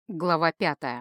Глава 5.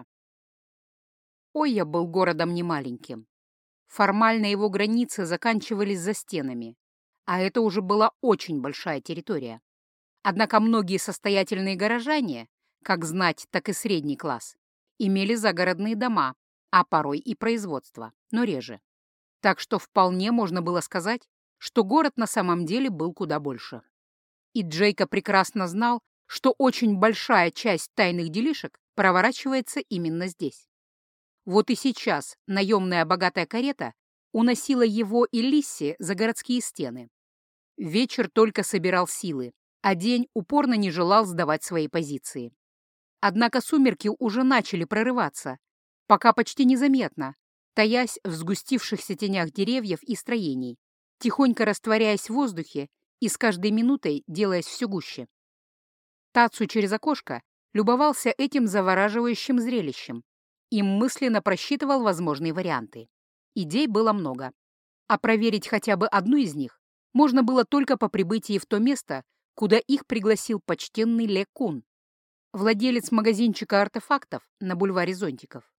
Ойя был городом немаленьким. Формально его границы заканчивались за стенами, а это уже была очень большая территория. Однако многие состоятельные горожане, как знать, так и средний класс, имели загородные дома, а порой и производство, но реже. Так что вполне можно было сказать, что город на самом деле был куда больше. И Джейка прекрасно знал, что очень большая часть тайных делишек проворачивается именно здесь. Вот и сейчас наемная богатая карета уносила его и Лисси за городские стены. Вечер только собирал силы, а день упорно не желал сдавать свои позиции. Однако сумерки уже начали прорываться, пока почти незаметно, таясь в сгустившихся тенях деревьев и строений, тихонько растворяясь в воздухе и с каждой минутой делаясь все гуще. Тацу через окошко любовался этим завораживающим зрелищем и мысленно просчитывал возможные варианты. Идей было много, а проверить хотя бы одну из них можно было только по прибытии в то место, куда их пригласил почтенный Ле Кун, владелец магазинчика артефактов на бульваре Зонтиков.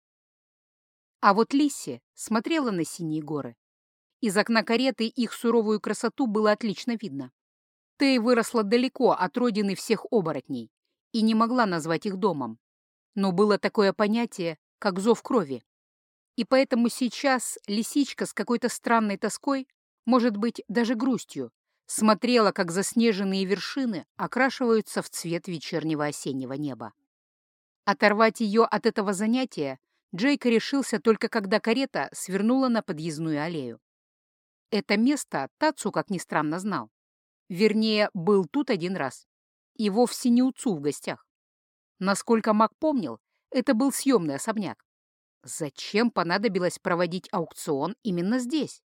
А вот Лисси смотрела на синие горы. Из окна кареты их суровую красоту было отлично видно. Тей выросла далеко от родины всех оборотней и не могла назвать их домом. Но было такое понятие, как зов крови. И поэтому сейчас лисичка с какой-то странной тоской, может быть, даже грустью, смотрела, как заснеженные вершины окрашиваются в цвет вечернего осеннего неба. Оторвать ее от этого занятия Джейк решился только когда карета свернула на подъездную аллею. Это место Тацу, как ни странно, знал. Вернее, был тут один раз. И вовсе не у Цу в гостях. Насколько Мак помнил, это был съемный особняк. Зачем понадобилось проводить аукцион именно здесь?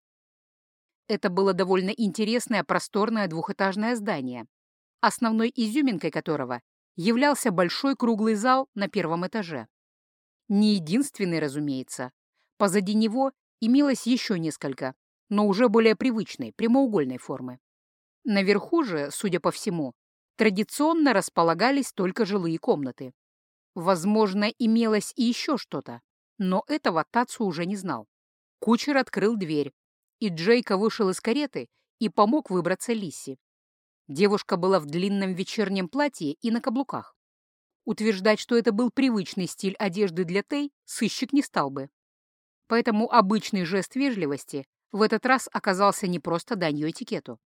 Это было довольно интересное просторное двухэтажное здание, основной изюминкой которого являлся большой круглый зал на первом этаже. Не единственный, разумеется. Позади него имелось еще несколько, но уже более привычной, прямоугольной формы. Наверху же, судя по всему, традиционно располагались только жилые комнаты. Возможно, имелось и еще что-то, но этого Тацу уже не знал. Кучер открыл дверь, и Джейка вышел из кареты и помог выбраться Лисси. Девушка была в длинном вечернем платье и на каблуках. Утверждать, что это был привычный стиль одежды для Тей, сыщик не стал бы. Поэтому обычный жест вежливости в этот раз оказался не просто данью этикету.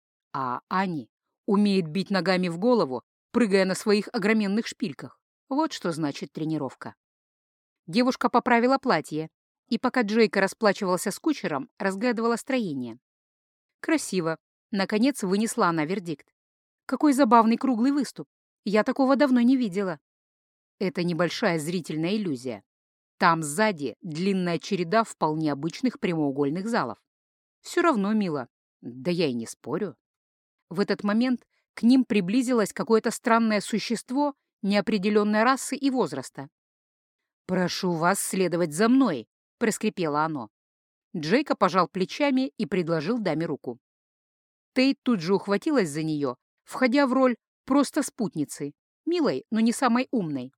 А Ани умеет бить ногами в голову, прыгая на своих огроменных шпильках. Вот что значит тренировка. Девушка поправила платье, и пока Джейка расплачивался с кучером, разглядывала строение. Красиво. Наконец вынесла она вердикт. Какой забавный круглый выступ. Я такого давно не видела. Это небольшая зрительная иллюзия. Там сзади длинная череда вполне обычных прямоугольных залов. Все равно мило. Да я и не спорю. В этот момент к ним приблизилось какое-то странное существо неопределенной расы и возраста. «Прошу вас следовать за мной», — проскрипело оно. Джейка пожал плечами и предложил даме руку. Тейт тут же ухватилась за нее, входя в роль просто спутницы, милой, но не самой умной.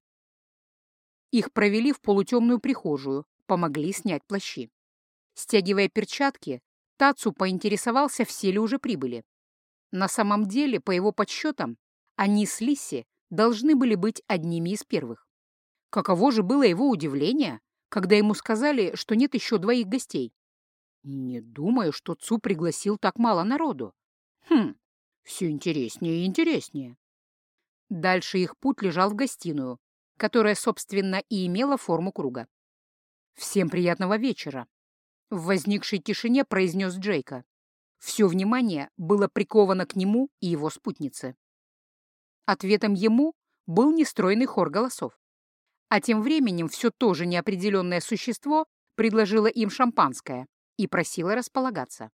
Их провели в полутемную прихожую, помогли снять плащи. Стягивая перчатки, Тацу поинтересовался, все ли уже прибыли. На самом деле, по его подсчетам, они с Лисси должны были быть одними из первых. Каково же было его удивление, когда ему сказали, что нет еще двоих гостей. Не думаю, что Цу пригласил так мало народу. Все интереснее и интереснее. Дальше их путь лежал в гостиную, которая, собственно, и имела форму круга. «Всем приятного вечера», — в возникшей тишине произнес Джейка. Все внимание было приковано к нему и его спутнице. Ответом ему был нестройный хор голосов. А тем временем все то же неопределенное существо предложило им шампанское и просило располагаться.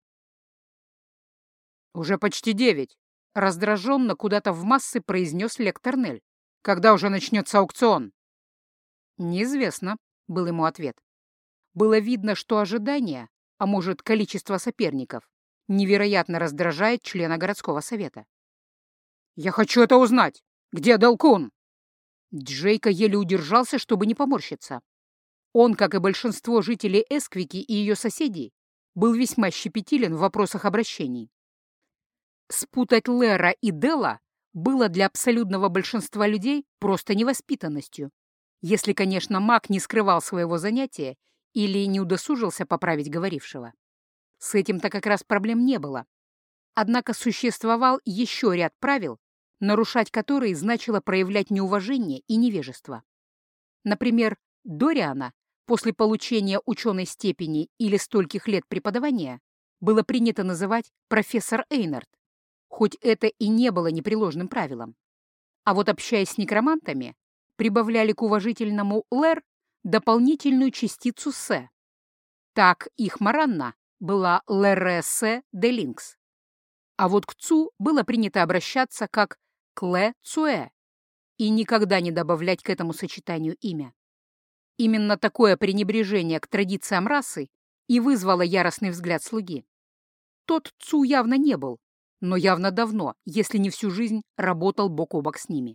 «Уже почти 9», — раздраженно куда-то в массы произнес лектор Нель. «Когда уже начнется аукцион?» «Неизвестно», — был ему ответ. Было видно, что ожидание, а может, количество соперников, невероятно раздражает члена городского совета. «Я хочу это узнать! Где Далкун?» Джейка еле удержался, чтобы не поморщиться. Он, как и большинство жителей Эсквики и ее соседей, был весьма щепетилен в вопросах обращений. Спутать Лера и Делла было для абсолютного большинства людей просто невоспитанностью, если, конечно, маг не скрывал своего занятия или не удосужился поправить говорившего. С этим-то как раз проблем не было. Однако существовал еще ряд правил, нарушать которые значило проявлять неуважение и невежество. Например, Дориана после получения ученой степени или стольких лет преподавания было принято называть профессор Эйнард, хоть это и не было непреложным правилом. А вот общаясь с некромантами, прибавляли к уважительному «лэр» дополнительную частицу «се». Так их маранна была «лэрэ-се де линкс». А вот к «цу» было принято обращаться как «клэ-цуэ» и никогда не добавлять к этому сочетанию имя. Именно такое пренебрежение к традициям расы и вызвало яростный взгляд слуги. Тот Цу явно не был, но явно давно, если не всю жизнь, работал бок о бок с ними.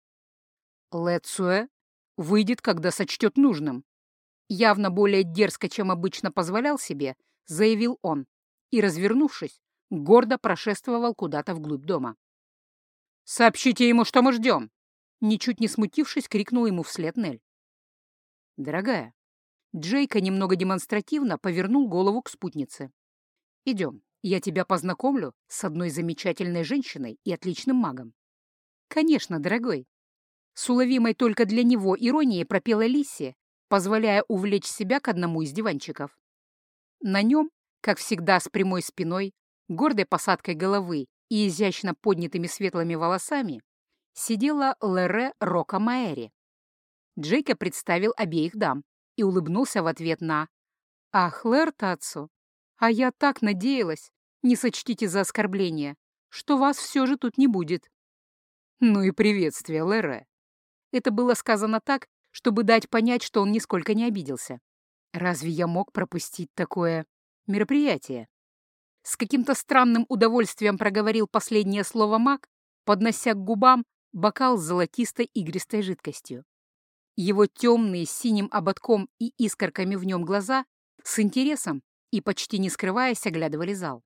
Лэ Цуэ выйдет, когда сочтет нужным. Явно более дерзко, чем обычно позволял себе, заявил он и, развернувшись, гордо прошествовал куда-то вглубь дома. «Сообщите ему, что мы ждем!» Ничуть не смутившись, крикнул ему вслед Нель. «Дорогая». Джейка немного демонстративно повернул голову к спутнице. «Идем, я тебя познакомлю с одной замечательной женщиной и отличным магом». «Конечно, дорогой». С уловимой только для него иронией пропела Лисси, позволяя увлечь себя к одному из диванчиков. На нем, как всегда с прямой спиной, гордой посадкой головы и изящно поднятыми светлыми волосами, сидела Лере Рока Маэри. Джейка представил обеих дам и улыбнулся в ответ на «Ах, Лэр Тацу, а я так надеялась, не сочтите за оскорбление, что вас все же тут не будет». «Ну и приветствие, Лэре». Это было сказано так, чтобы дать понять, что он нисколько не обиделся. «Разве я мог пропустить такое мероприятие?» С каким-то странным удовольствием проговорил последнее слово маг, поднося к губам бокал с золотистой игристой жидкостью. Его темные с синим ободком и искорками в нем глаза с интересом и почти не скрываясь оглядывали зал.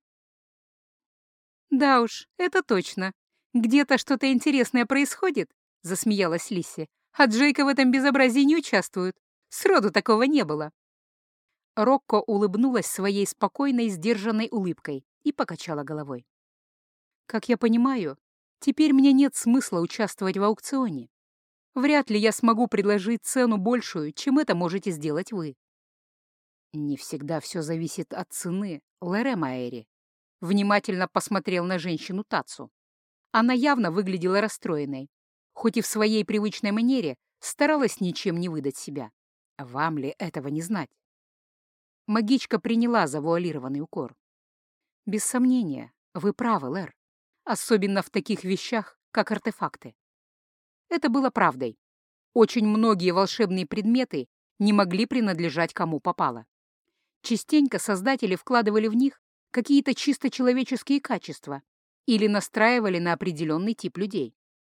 «Да уж, это точно. Где-то что-то интересное происходит», — засмеялась Лисси. «А Джейка в этом безобразии не участвует. Сроду такого не было». Рокко улыбнулась своей спокойной, сдержанной улыбкой и покачала головой. «Как я понимаю, теперь мне нет смысла участвовать в аукционе. Вряд ли я смогу предложить цену большую, чем это можете сделать вы». «Не всегда все зависит от цены, Лэре Маэри», — внимательно посмотрел на женщину Тацу. Она явно выглядела расстроенной, хоть и в своей привычной манере старалась ничем не выдать себя. Вам ли этого не знать? Магичка приняла завуалированный укор. «Без сомнения, вы правы, Лэр, особенно в таких вещах, как артефакты». Это было правдой. Очень многие волшебные предметы не могли принадлежать кому попало. Частенько создатели вкладывали в них какие-то чисто человеческие качества или настраивали на определенный тип людей.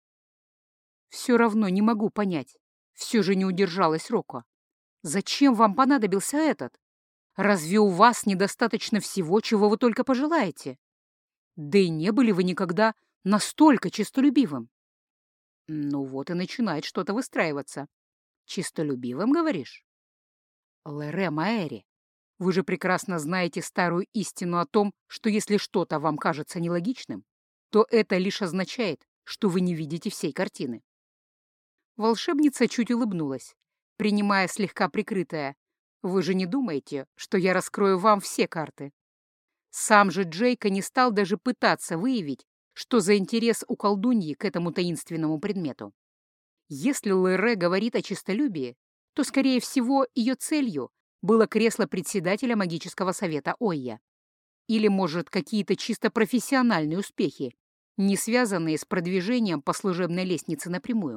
«Все равно не могу понять», — все же не удержалась Роко. «Зачем вам понадобился этот? Разве у вас недостаточно всего, чего вы только пожелаете? Да и не были вы никогда настолько честолюбивым». Ну вот и начинает что-то выстраиваться. «Чистолюбивым, говоришь?» «Лэре Маэри, вы же прекрасно знаете старую истину о том, что если что-то вам кажется нелогичным, то это лишь означает, что вы не видите всей картины». Волшебница чуть улыбнулась, принимая слегка прикрытое: «Вы же не думаете, что я раскрою вам все карты?» Сам же Джейка не стал даже пытаться выявить, что за интерес у колдуньи к этому таинственному предмету. Если Лэре говорит о честолюбии, то, скорее всего, ее целью было кресло председателя магического совета Ойя. Или, может, какие-то чисто профессиональные успехи, не связанные с продвижением по служебной лестнице напрямую.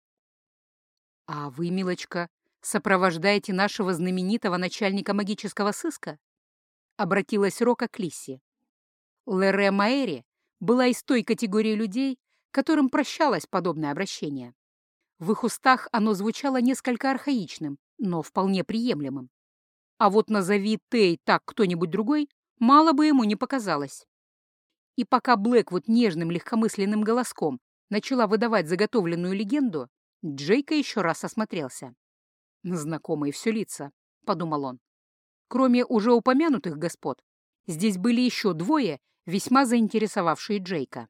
«А вы, милочка, сопровождаете нашего знаменитого начальника магического сыска?» — обратилась Рока к Лисси. Лэре Маэри была из той категории людей, которым прощалось подобное обращение. В их устах оно звучало несколько архаичным, но вполне приемлемым. А вот назови Тей так кто-нибудь другой, мало бы ему не показалось. И пока Блэквуд нежным легкомысленным голоском начала выдавать заготовленную легенду, Джейка еще раз осмотрелся. «Знакомые все лица», — подумал он. Кроме уже упомянутых господ, здесь были еще двое, весьма заинтересовавшие Джейка.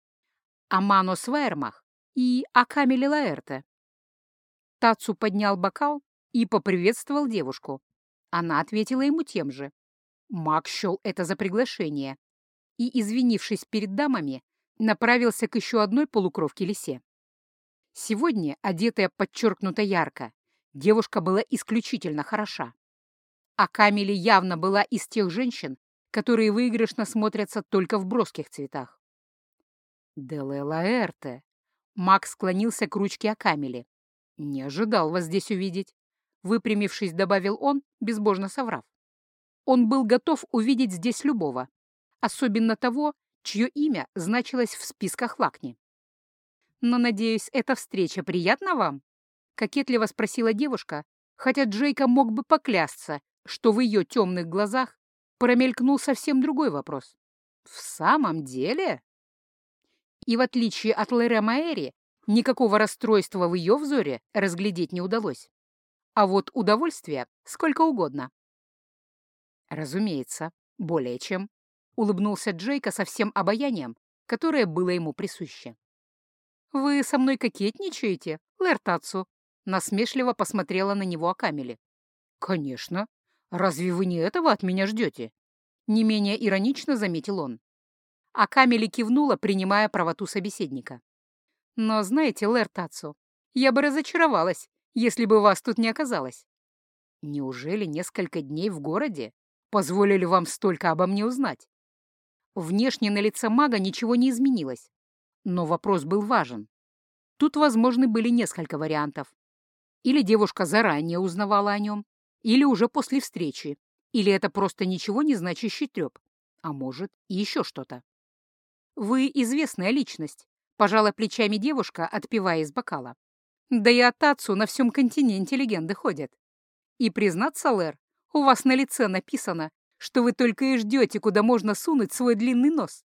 Амано Свайермах и Акамели Лаэрте. Тацу поднял бокал и поприветствовал девушку. Она ответила ему тем же. Маг счел это за приглашение и, извинившись перед дамами, направился к еще одной полукровке лисе. Сегодня, одетая подчеркнуто ярко, девушка была исключительно хороша. А Камили явно была из тех женщин, которые выигрышно смотрятся только в броских цветах. «Деле Лаэрте!» Маг склонился к ручке Акамели. «Не ожидал вас здесь увидеть», — выпрямившись, добавил он, безбожно соврав. Он был готов увидеть здесь любого, особенно того, чье имя значилось в списках Лакни. «Но, надеюсь, эта встреча приятна вам?» — кокетливо спросила девушка, хотя Джейка мог бы поклясться, что в ее темных глазах промелькнул совсем другой вопрос. «В самом деле?» И в отличие от Лэре Маэри, никакого расстройства в ее взоре разглядеть не удалось. А вот удовольствия сколько угодно. «Разумеется, более чем», — улыбнулся Джейка со всем обаянием, которое было ему присуще. «Вы со мной кокетничаете, Лэр Тацу?» — насмешливо посмотрела на него Акамели. «Конечно. Разве вы не этого от меня ждете?» — не менее иронично заметил он. Акамели кивнула, принимая правоту собеседника. «Но знаете, Лэр Тацу, я бы разочаровалась, если бы вас тут не оказалось. Неужели несколько дней в городе позволили вам столько обо мне узнать?» Внешне на лице мага ничего не изменилось, но вопрос был важен. Тут возможны были несколько вариантов. Или девушка заранее узнавала о нем, или уже после встречи, или это просто ничего не значащий треп, а может, и еще что-то. «Вы известная личность», — пожала плечами девушка, отпивая из бокала. «Да и от Тацу на всем континенте легенды ходят. И, признаться, Лэр, у вас на лице написано, что вы только и ждете, куда можно сунуть свой длинный нос».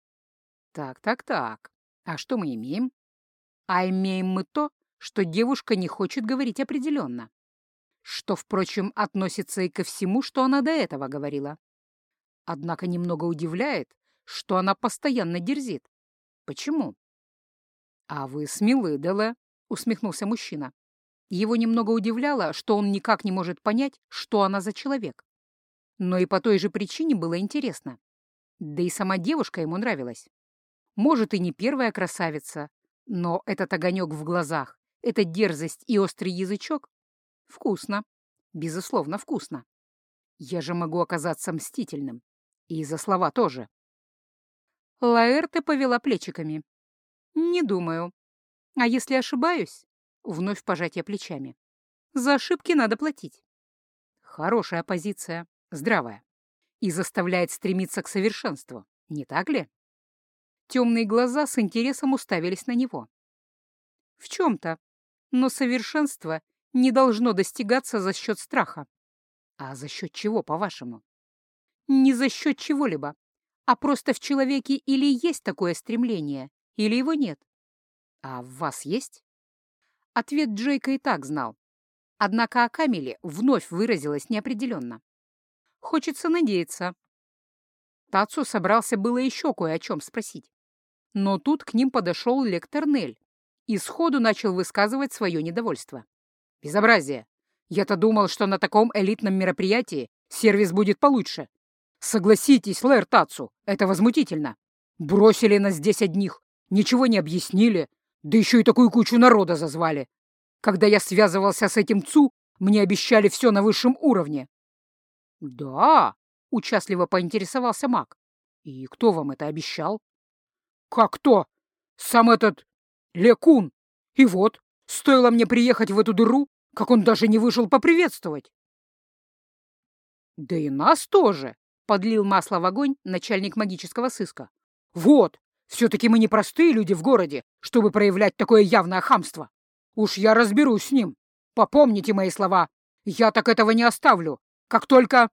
«Так. А что мы имеем?» «А имеем мы то, что девушка не хочет говорить определенно. Что, впрочем, относится и ко всему, что она до этого говорила. Однако немного удивляет, что она постоянно дерзит. Почему?» «А вы смелы, Деле», — усмехнулся мужчина. Его немного удивляло, что он никак не может понять, что она за человек. Но и по той же причине было интересно. Да и сама девушка ему нравилась. Может, и не первая красавица, но этот огонек в глазах, эта дерзость и острый язычок — вкусно, безусловно, вкусно. Я же могу оказаться мстительным. И за слова тоже. Лаэрте повела плечиками. «Не думаю. А если ошибаюсь?» Вновь пожатие плечами. «За ошибки надо платить». Хорошая позиция, здравая. И заставляет стремиться к совершенству, не так ли? Темные глаза с интересом уставились на него. В чем-то. Но совершенство не должно достигаться за счет страха. А за счет чего, по-вашему? Не за счет чего-либо, а просто в человеке или есть такое стремление, или его нет. А в вас есть? Ответ Джейка и так знал. Однако о Камиле вновь выразилась неопределенно. Хочется надеяться. Тацу собрался было еще кое о чем спросить. Но тут к ним подошел лектор Нель и сходу начал высказывать свое недовольство. «Безобразие! Я-то думал, что на таком элитном мероприятии сервис будет получше. Согласитесь, Лэр Тацу, это возмутительно. Бросили нас здесь одних, ничего не объяснили, да еще и такую кучу народа зазвали. Когда я связывался с этим ЦУ, мне обещали все на высшем уровне». «Да?» — участливо поинтересовался маг. «И кто вам это обещал?» «Как кто? Сам этот Лекун. И вот, стоило мне приехать в эту дыру, как он даже не вышел поприветствовать». «Да и нас тоже», — подлил масло в огонь начальник магического сыска. «Вот, все-таки мы не простые люди в городе, чтобы проявлять такое явное хамство. Уж я разберусь с ним. Попомните мои слова. Я так этого не оставлю. Как только...»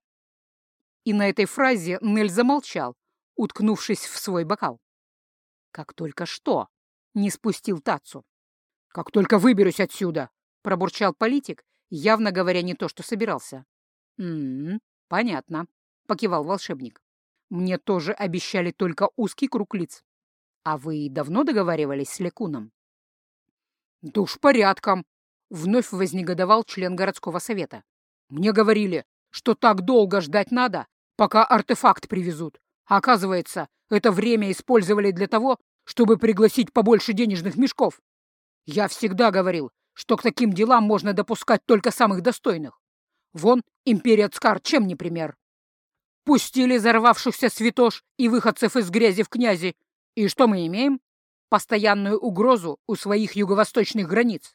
И на этой фразе Нель замолчал, уткнувшись в свой бокал. «Как только что?» — не спустил Тацу. «Как только выберусь отсюда!» — пробурчал политик, явно говоря не то, что собирался. Понятно», — покивал волшебник. «Мне тоже обещали только узкий круг лиц. А вы давно договаривались с Лекуном?» «Да уж порядком!» — вновь вознегодовал член городского совета. «Мне говорили, что так долго ждать надо, пока артефакт привезут. А оказывается, это время использовали для того, чтобы пригласить побольше денежных мешков. Я всегда говорил, что к таким делам можно допускать только самых достойных. Вон империя Цкар чем не пример. Пустили взорвавшихся святош и выходцев из грязи в князи. И что мы имеем? Постоянную угрозу у своих юго-восточных границ.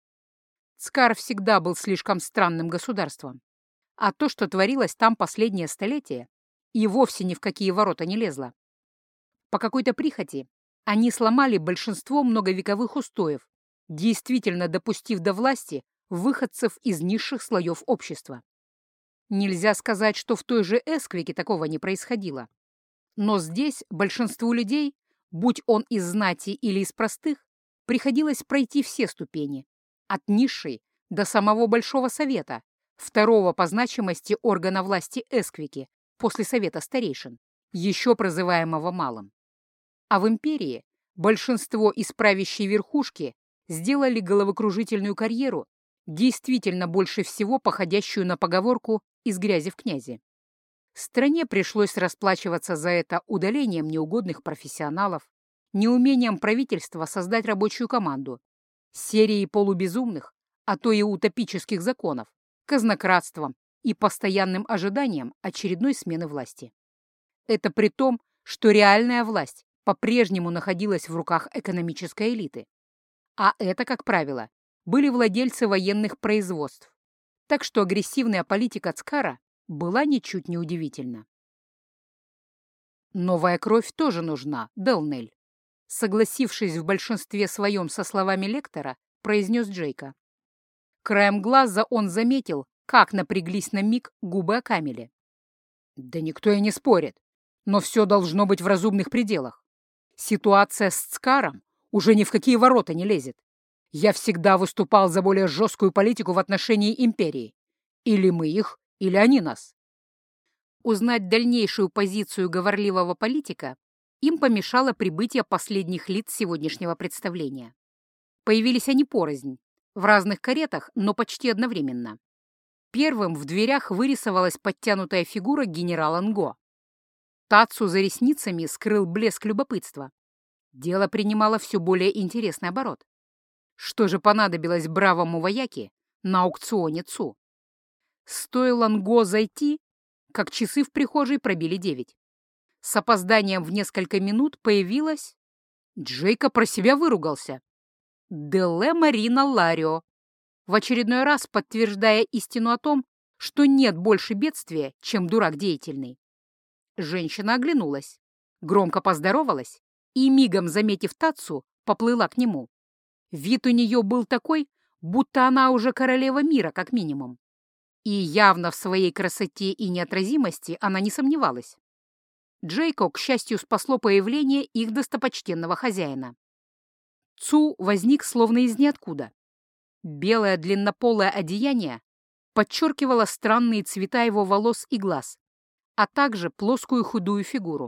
Цкар всегда был слишком странным государством. А то, что творилось там последнее столетие, и вовсе ни в какие ворота не лезло. По какой-то прихоти они сломали большинство многовековых устоев, действительно допустив до власти выходцев из низших слоев общества. Нельзя сказать, что в той же Эсквике такого не происходило. Но здесь большинству людей, будь он из знати или из простых, приходилось пройти все ступени, от низшей до самого Большого Совета, второго по значимости органа власти Эсквики после Совета Старейшин, еще прозываемого Малым. А в империи большинство из правящей верхушки сделали головокружительную карьеру, действительно больше всего походящую на поговорку «из грязи в князи». Стране пришлось расплачиваться за это удалением неугодных профессионалов, неумением правительства создать рабочую команду, серией полубезумных, а то и утопических законов, казнократством и постоянным ожиданием очередной смены власти. Это при том, что реальная власть по-прежнему находилась в руках экономической элиты. А это, как правило, были владельцы военных производств. Так что агрессивная политика Цкара была ничуть не удивительна. «Новая кровь тоже нужна, Делнель», согласившись в большинстве своем со словами лектора, произнес Джейка. Краем глаза он заметил, как напряглись на миг губы Акамеля. «Да никто и не спорит, но все должно быть в разумных пределах. Ситуация с Цкаром уже ни в какие ворота не лезет. Я всегда выступал за более жесткую политику в отношении империи. Или мы их, или они нас». Узнать дальнейшую позицию говорливого политика им помешало прибытие последних лиц сегодняшнего представления. Появились они порознь, в разных каретах, но почти одновременно. Первым в дверях вырисовалась подтянутая фигура генерала Нго. Тацу за ресницами скрыл блеск любопытства. Дело принимало все более интересный оборот. Что же понадобилось бравому вояке на аукционе Цу? Стоило Нго зайти, как часы в прихожей пробили 9. С опозданием в несколько минут появилась... Джейка про себя выругался. Деле Марина Ларио, в очередной раз подтверждая истину о том, что нет больше бедствия, чем дурак деятельный. Женщина оглянулась, громко поздоровалась и, мигом заметив Тацу, поплыла к нему. Вид у нее был такой, будто она уже королева мира, как минимум. И явно в своей красоте и неотразимости она не сомневалась. Джейко, к счастью, спасло появление их достопочтенного хозяина. Цу возник словно из ниоткуда. Белое длиннополое одеяние подчеркивало странные цвета его волос и глаз, а также плоскую худую фигуру.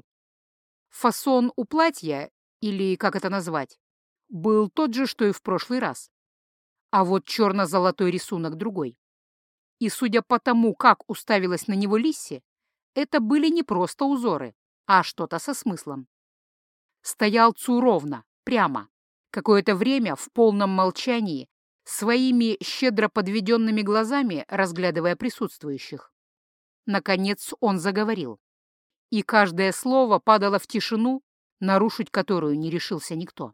Фасон у платья, или как это назвать, был тот же, что и в прошлый раз. А вот черно-золотой рисунок другой. И судя по тому, как уставилась на него Лисси, это были не просто узоры, а что-то со смыслом. Стоял Цу ровно, прямо, какое-то время в полном молчании, своими щедро подведенными глазами разглядывая присутствующих. Наконец он заговорил, и каждое слово падало в тишину, нарушить которую не решился никто.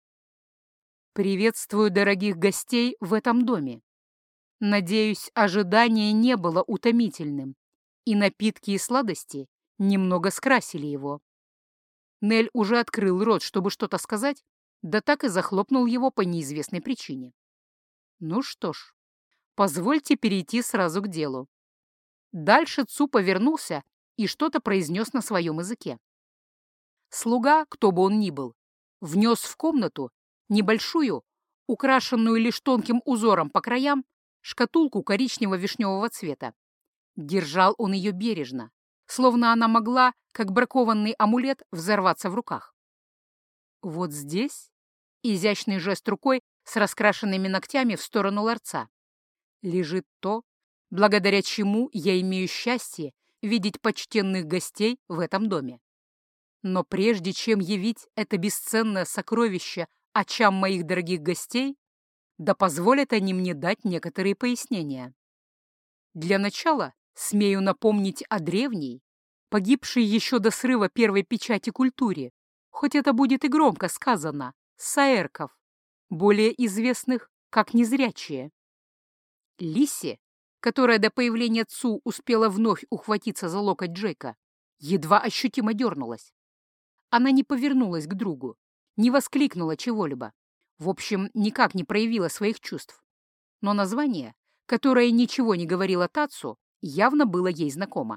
«Приветствую дорогих гостей в этом доме. Надеюсь, ожидание не было утомительным, и напитки и сладости немного скрасили его». Нель уже открыл рот, чтобы что-то сказать, да так и захлопнул его по неизвестной причине. Ну что ж, позвольте перейти сразу к делу. Дальше Цу повернулся и что-то произнес на своем языке. Слуга, кто бы он ни был, внес в комнату небольшую, украшенную лишь тонким узором по краям, шкатулку коричнево-вишневого цвета. Держал он ее бережно, словно она могла, как бракованный амулет, взорваться в руках. Вот здесь изящный жест рукой с раскрашенными ногтями в сторону ларца. Лежит то, благодаря чему я имею счастье видеть почтенных гостей в этом доме. Но прежде чем явить это бесценное сокровище очам моих дорогих гостей, да позволят они мне дать некоторые пояснения. Для начала смею напомнить о древней, погибшей еще до срыва первой печати культуре, хоть это будет и громко сказано, саэрков, более известных как незрячие. Лисси, которая до появления Цу успела вновь ухватиться за локоть Джейка, едва ощутимо дернулась. Она не повернулась к другу, не воскликнула чего-либо, в общем, никак не проявила своих чувств. Но название, которое ничего не говорило Тацу, явно было ей знакомо.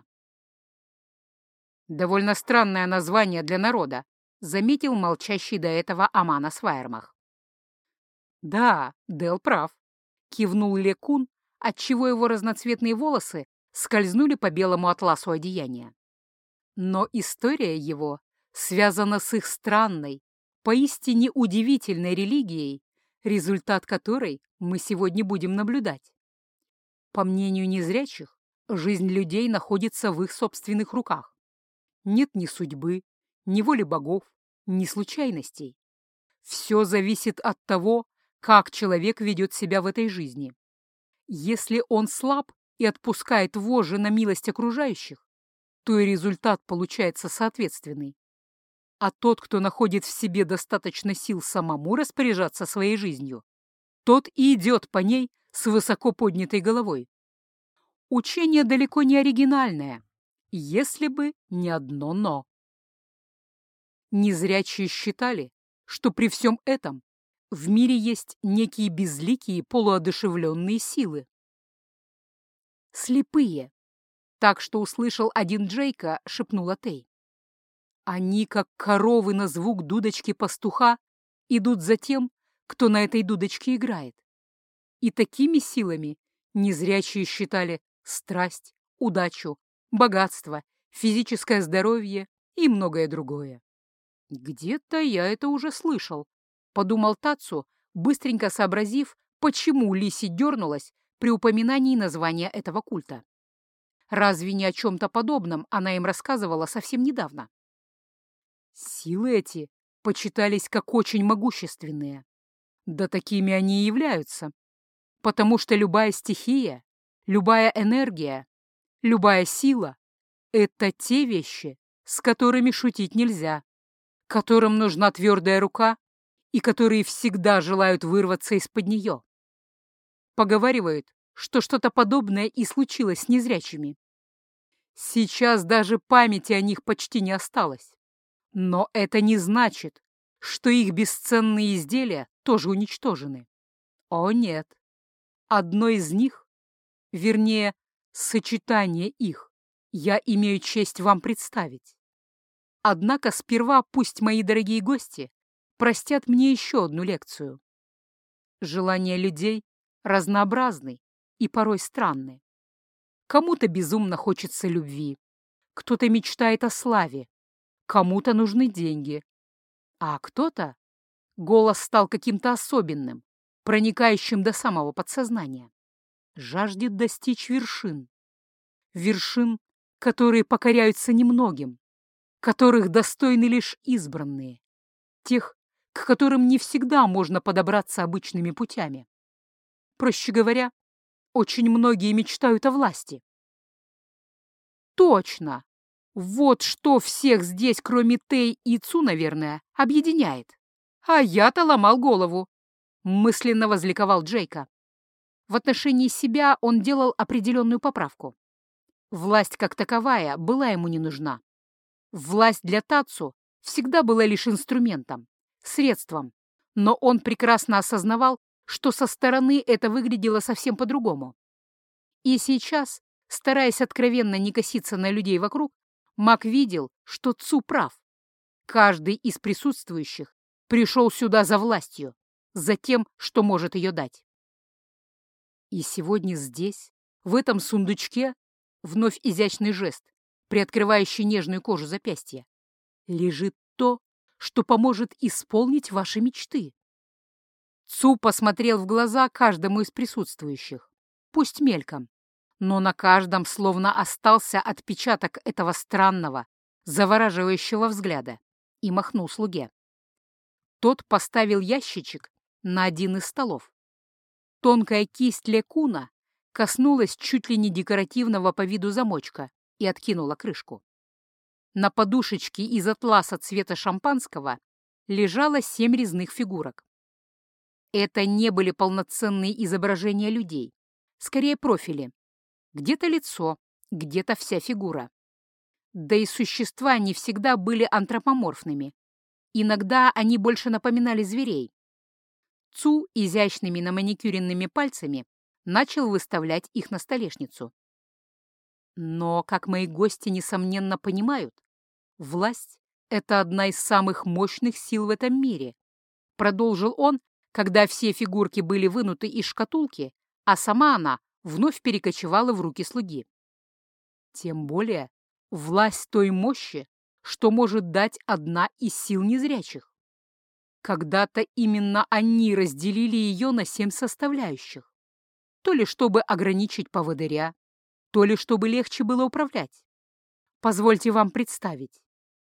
«Довольно странное название для народа», — заметил молчащий до этого Амана Свайермах. «Да, Дел прав», — кивнул Лекун, отчего его разноцветные волосы скользнули по белому атласу одеяния. Но история его связана с их странной, поистине удивительной религией, результат которой мы сегодня будем наблюдать. По мнению незрячих, жизнь людей находится в их собственных руках. Нет ни судьбы, ни воли богов, ни случайностей. Все зависит от того, как человек ведет себя в этой жизни. Если он слаб и отпускает вожжи на милость окружающих, то и результат получается соответственный. А тот, кто находит в себе достаточно сил самому распоряжаться своей жизнью, тот и идет по ней с высоко поднятой головой. Учение далеко не оригинальное, если бы не одно «но». Незрячие считали, что при всем этом в мире есть некие безликие полуодушевленные силы. «Слепые», так что услышал один Джейка, шепнула Тей. Они, как коровы на звук дудочки пастуха, идут за тем, кто на этой дудочке играет. И такими силами незрячие считали страсть, удачу, богатство, физическое здоровье и многое другое. «Где-то я это уже слышал», — подумал Тацу, быстренько сообразив, почему Лиси дернулась при упоминании названия этого культа. Разве не о чем-то подобном она им рассказывала совсем недавно? Силы эти почитались как очень могущественные. Да такими они и являются. Потому что любая стихия, любая энергия, любая сила — это те вещи, с которыми шутить нельзя, которым нужна твердая рука и которые всегда желают вырваться из-под нее. Поговаривают, что что-то подобное и случилось с незрячими. Сейчас даже памяти о них почти не осталось. Но это не значит, что их бесценные изделия тоже уничтожены. О нет. Одно из них, вернее, сочетание их, я имею честь вам представить. Однако сперва пусть мои дорогие гости простят мне еще одну лекцию. Желания людей разнообразны и порой странны. Кому-то безумно хочется любви, кто-то мечтает о славе, кому-то нужны деньги, а кто-то... Голос стал каким-то особенным, проникающим до самого подсознания. Жаждет достичь вершин. Вершин, которые покоряются немногим, которых достойны лишь избранные, тех, к которым не всегда можно подобраться обычными путями. Проще говоря, очень многие мечтают о власти. Точно! Вот что всех здесь, кроме Тей и Цу, наверное, объединяет. А я-то ломал голову. Мысленно возликовал Джейка. В отношении себя он делал определенную поправку. Власть как таковая была ему не нужна. Власть для Тацу всегда была лишь инструментом, средством, но он прекрасно осознавал, что со стороны это выглядело совсем по-другому. И сейчас, стараясь откровенно не коситься на людей вокруг, Мак видел, что Цу прав. Каждый из присутствующих пришел сюда за властью, за тем, что может ее дать. И сегодня здесь, в этом сундучке, вновь изящный жест, приоткрывающий нежную кожу запястья, лежит то, что поможет исполнить ваши мечты. Цу посмотрел в глаза каждому из присутствующих, пусть мельком, но на каждом словно остался отпечаток этого странного, завораживающего взгляда, и махнул слуге. Тот поставил ящичек на один из столов. Тонкая кисть Лекуна коснулась чуть ли не декоративного по виду замочка и откинула крышку. На подушечке из атласа цвета шампанского лежало 7 резных фигурок. Это не были полноценные изображения людей, скорее профили. Где-то лицо, где-то вся фигура. Да и существа не всегда были антропоморфными. Иногда они больше напоминали зверей. Цу изящными наманикюренными пальцами начал выставлять их на столешницу. Но, как мои гости несомненно понимают, власть — это одна из самых мощных сил в этом мире, продолжил он, когда все фигурки были вынуты из шкатулки, а сама она вновь перекочевала в руки слуги. Тем более власть той мощи, что может дать одна из сил незрячих. Когда-то именно они разделили ее на 7 составляющих. То ли чтобы ограничить поводыря, то ли чтобы легче было управлять. Позвольте вам представить.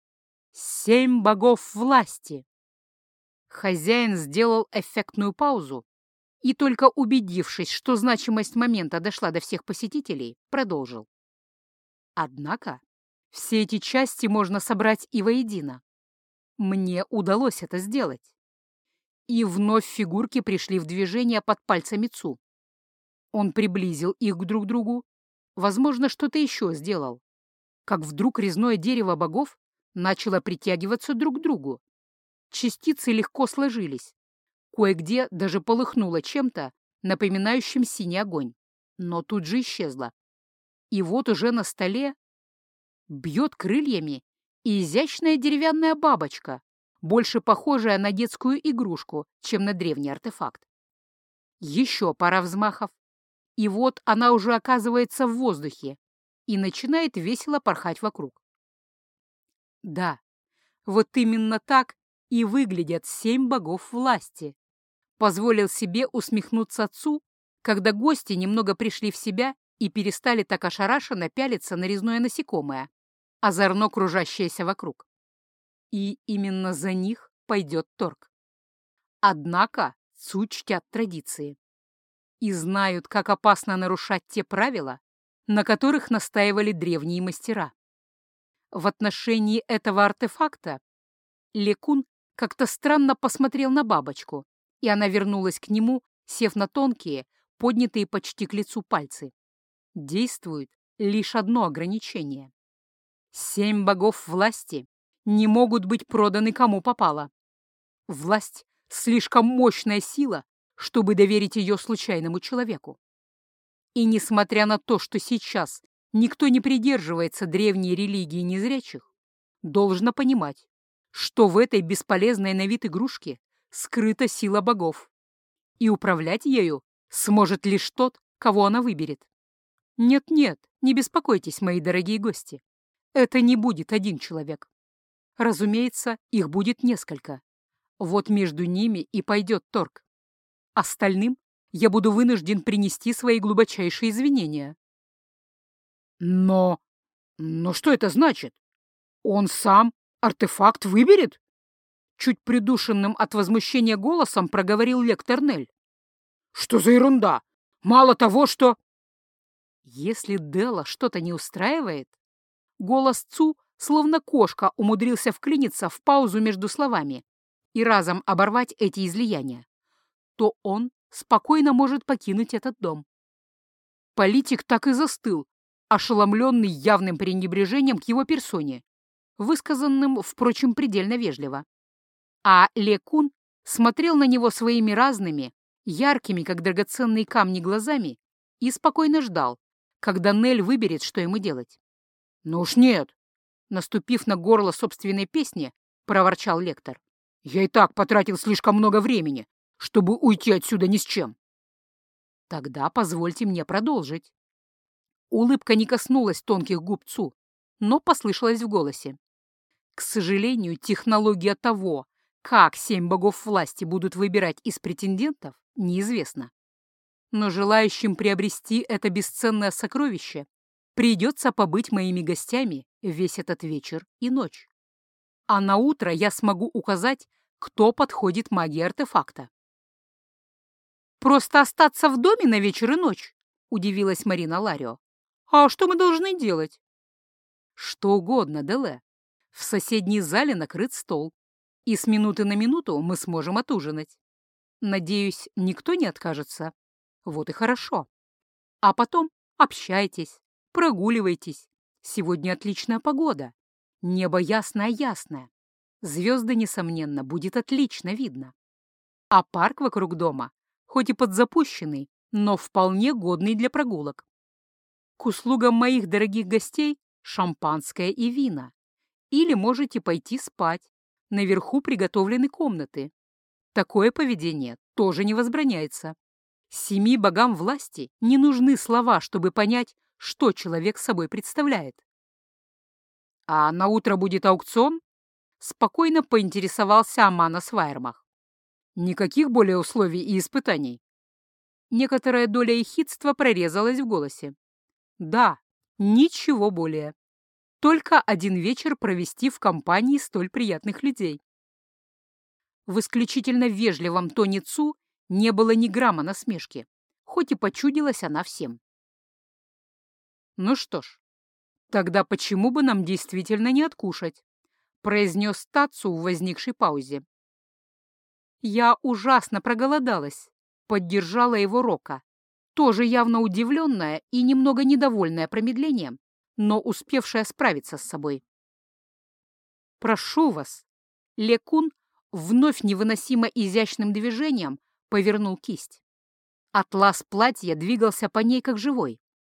7 богов власти. Хозяин сделал эффектную паузу и, только убедившись, что значимость момента дошла до всех посетителей, продолжил. Однако все эти части можно собрать и воедино. Мне удалось это сделать. И вновь фигурки пришли в движение под пальцами Цу. Он приблизил их друг к другу, возможно, что-то еще сделал, как вдруг резное дерево богов начало притягиваться друг к другу. Частицы легко сложились, кое-где даже полыхнуло чем-то, напоминающим синий огонь, но тут же исчезло. И вот уже на столе бьет крыльями и изящная деревянная бабочка, больше похожая на детскую игрушку, чем на древний артефакт. Еще пара взмахов, и вот она уже оказывается в воздухе и начинает весело порхать вокруг. Да, вот именно так и выглядят 7 богов власти. Позволил себе усмехнуться отцу, когда гости немного пришли в себя и перестали так ошарашенно пялиться на резное насекомое, озорно кружащееся вокруг. И именно за них пойдет торг. Однако Цу чтят традиции и знают, как опасно нарушать те правила, на которых настаивали древние мастера. В отношении этого артефакта Лекун как-то странно посмотрел на бабочку, и она вернулась к нему, сев на тонкие, поднятые почти к лицу пальцы. Действует лишь одно ограничение. 7 богов власти не могут быть проданы кому попало. Власть — слишком мощная сила, чтобы доверить ее случайному человеку. И несмотря на то, что сейчас никто не придерживается древней религии незрячих, должно понимать, что в этой бесполезной на вид игрушке скрыта сила богов, и управлять ею сможет лишь тот, кого она выберет. Нет-нет, не беспокойтесь, мои дорогие гости, это не будет один человек. Разумеется, их будет несколько. Вот между ними и пойдет торг. Остальным я буду вынужден принести свои глубочайшие извинения. Но что это значит? Он сам артефакт выберет? Чуть придушенным от возмущения голосом проговорил лектор Нель. Что за ерунда? Мало того, что... Если Делла что-то не устраивает, голос Цу, словно кошка, умудрился вклиниться в паузу между словами и разом оборвать эти излияния, то он спокойно может покинуть этот дом. Политик так и застыл, ошеломленный явным пренебрежением к его персоне, высказанным, впрочем, предельно вежливо. А Лекун смотрел на него своими разными, яркими, как драгоценные камни, глазами и спокойно ждал, когда Нель выберет, что ему делать. «Ну уж нет!» — наступив на горло собственной песни, проворчал лектор. «Я и так потратил слишком много времени, чтобы уйти отсюда ни с чем». «Тогда позвольте мне продолжить». Улыбка не коснулась тонких губ Цу, но послышалась в голосе. К сожалению, технология того, как 7 богов власти будут выбирать из претендентов, неизвестна. Но желающим приобрести это бесценное сокровище придется побыть моими гостями весь этот вечер и ночь. А на утро я смогу указать, кто подходит магии артефакта. «Просто остаться в доме на вечер и ночь?» — удивилась Марина Ларио. «А что мы должны делать?» «Что угодно, Деле. В соседней зале накрыт стол, и с минуты на минуту мы сможем отужинать. Надеюсь, никто не откажется. Вот и хорошо. А потом общайтесь, прогуливайтесь. Сегодня отличная погода. Небо ясное-ясное. Звезды, несомненно, будет отлично видно. А парк вокруг дома, хоть и подзапущенный, но вполне годный для прогулок. К услугам моих дорогих гостей шампанское и вина. Или можете пойти спать. Наверху приготовлены комнаты. Такое поведение тоже не возбраняется. 7 богам власти не нужны слова, чтобы понять, что человек собой представляет. «А на утро будет аукцион?» — спокойно поинтересовался Амана Свайермах. «Никаких более условий и испытаний?» Некоторая доля ехидства прорезалась в голосе. «Да, ничего более. Только один вечер провести в компании столь приятных людей». В исключительно вежливом тоне Цу не было ни грамма насмешки, хоть и почудилась она всем. «Ну что ж, тогда почему бы нам действительно не откушать?» — произнес Тацу в возникшей паузе. «Я ужасно проголодалась», — поддержала его Рока, тоже явно удивленная и немного недовольная промедлением, но успевшая справиться с собой. «Прошу вас!» Лекун вновь невыносимо изящным движением повернул кисть. Атлас платья двигался по ней как живой.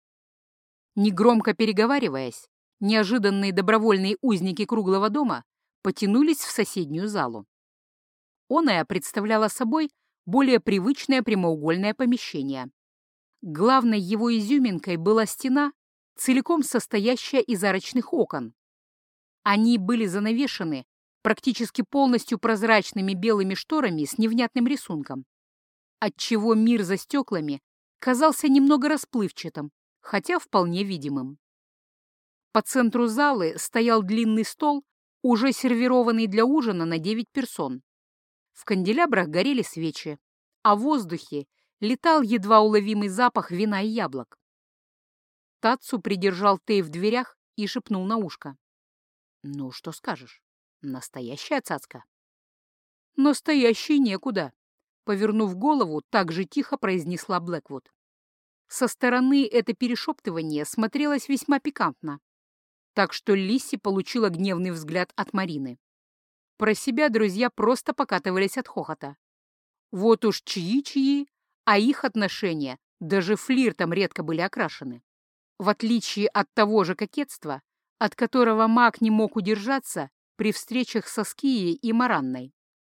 Негромко переговариваясь, неожиданные добровольные узники круглого дома потянулись в соседнюю залу. Оная представляла собой более привычное прямоугольное помещение. Главной его изюминкой была стена, целиком состоящая из арочных окон. Они были занавешены практически полностью прозрачными белыми шторами с невнятным рисунком, отчего мир за стеклами казался немного расплывчатым, хотя вполне видимым. По центру залы стоял длинный стол, уже сервированный для ужина на 9 персон. В канделябрах горели свечи, а в воздухе летал едва уловимый запах вина и яблок. Тацу придержал Тей в дверях и шепнул на ушко. «Ну, что скажешь? Настоящая цацка?» «Настоящей некуда», — повернув голову, так же тихо произнесла Блэквуд. Со стороны это перешептывание смотрелось весьма пикантно, так что Лисси получила гневный взгляд от Марины. Про себя друзья просто покатывались от хохота. Вот уж чьи-чьи, а их отношения даже флиртом редко были окрашены. В отличие от того же кокетства, от которого маг не мог удержаться при встречах со Скией и Маранной.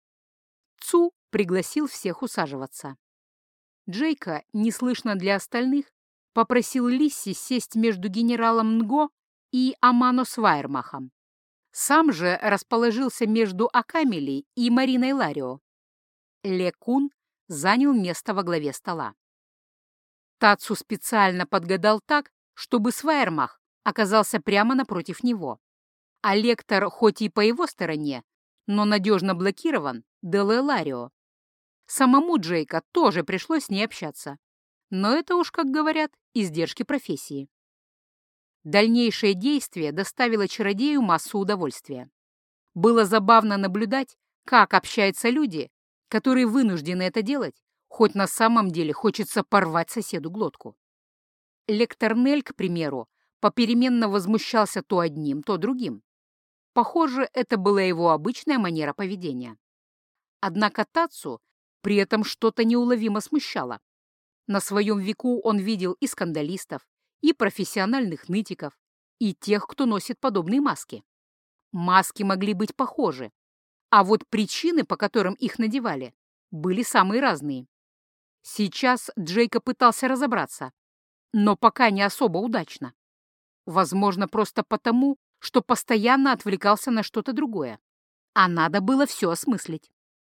Цу пригласил всех усаживаться. Джейка, неслышно для остальных, попросил Лисси сесть между генералом Нго и Амано Свайермахом. Сам же расположился между Акамелей и Мариной Ларио. Лекун занял место во главе стола. Тацу специально подгадал так, чтобы Свайермах оказался прямо напротив него, а лектор хоть и по его стороне, но надежно блокирован Деле Ларио. Самому Джейка тоже пришлось с ней общаться, но это уж, как говорят, издержки профессии. Дальнейшее действие доставило чародею массу удовольствия. Было забавно наблюдать, как общаются люди, которые вынуждены это делать, хоть на самом деле хочется порвать соседу глотку. Лектор Нель, к примеру, попеременно возмущался то одним, то другим. Похоже, это была его обычная манера поведения. Однако Тацу При этом что-то неуловимо смущало. На своем веку он видел и скандалистов, и профессиональных нытиков, и тех, кто носит подобные маски. Маски могли быть похожи, а вот причины, по которым их надевали, были самые разные. Сейчас Джейка пытался разобраться, но пока не особо удачно. Возможно, просто потому, что постоянно отвлекался на что-то другое, а надо было все осмыслить.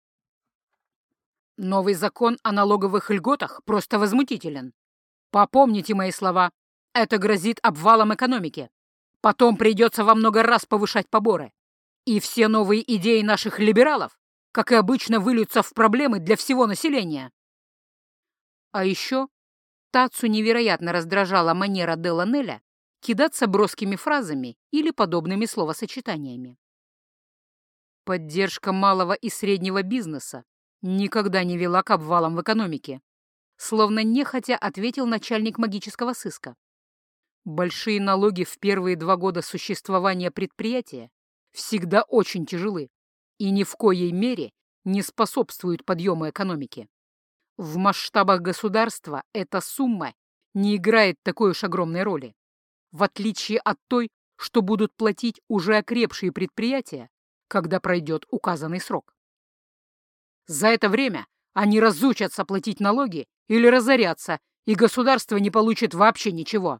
Новый закон о налоговых льготах просто возмутителен. Попомните мои слова, это грозит обвалом экономики. Потом придется во много раз повышать поборы. И все новые идеи наших либералов, как и обычно, выльются в проблемы для всего населения. А еще Тацу невероятно раздражала манера Деланеля кидаться броскими фразами или подобными словосочетаниями. Поддержка малого и среднего бизнеса никогда не вела к обвалам в экономике, словно нехотя ответил начальник магического сыска. Большие налоги в первые 2 года существования предприятия всегда очень тяжелы и ни в коей мере не способствуют подъему экономики. В масштабах государства эта сумма не играет такой уж огромной роли, в отличие от той, что будут платить уже окрепшие предприятия, когда пройдет указанный срок. За это время они разучатся платить налоги или разорятся, и государство не получит вообще ничего.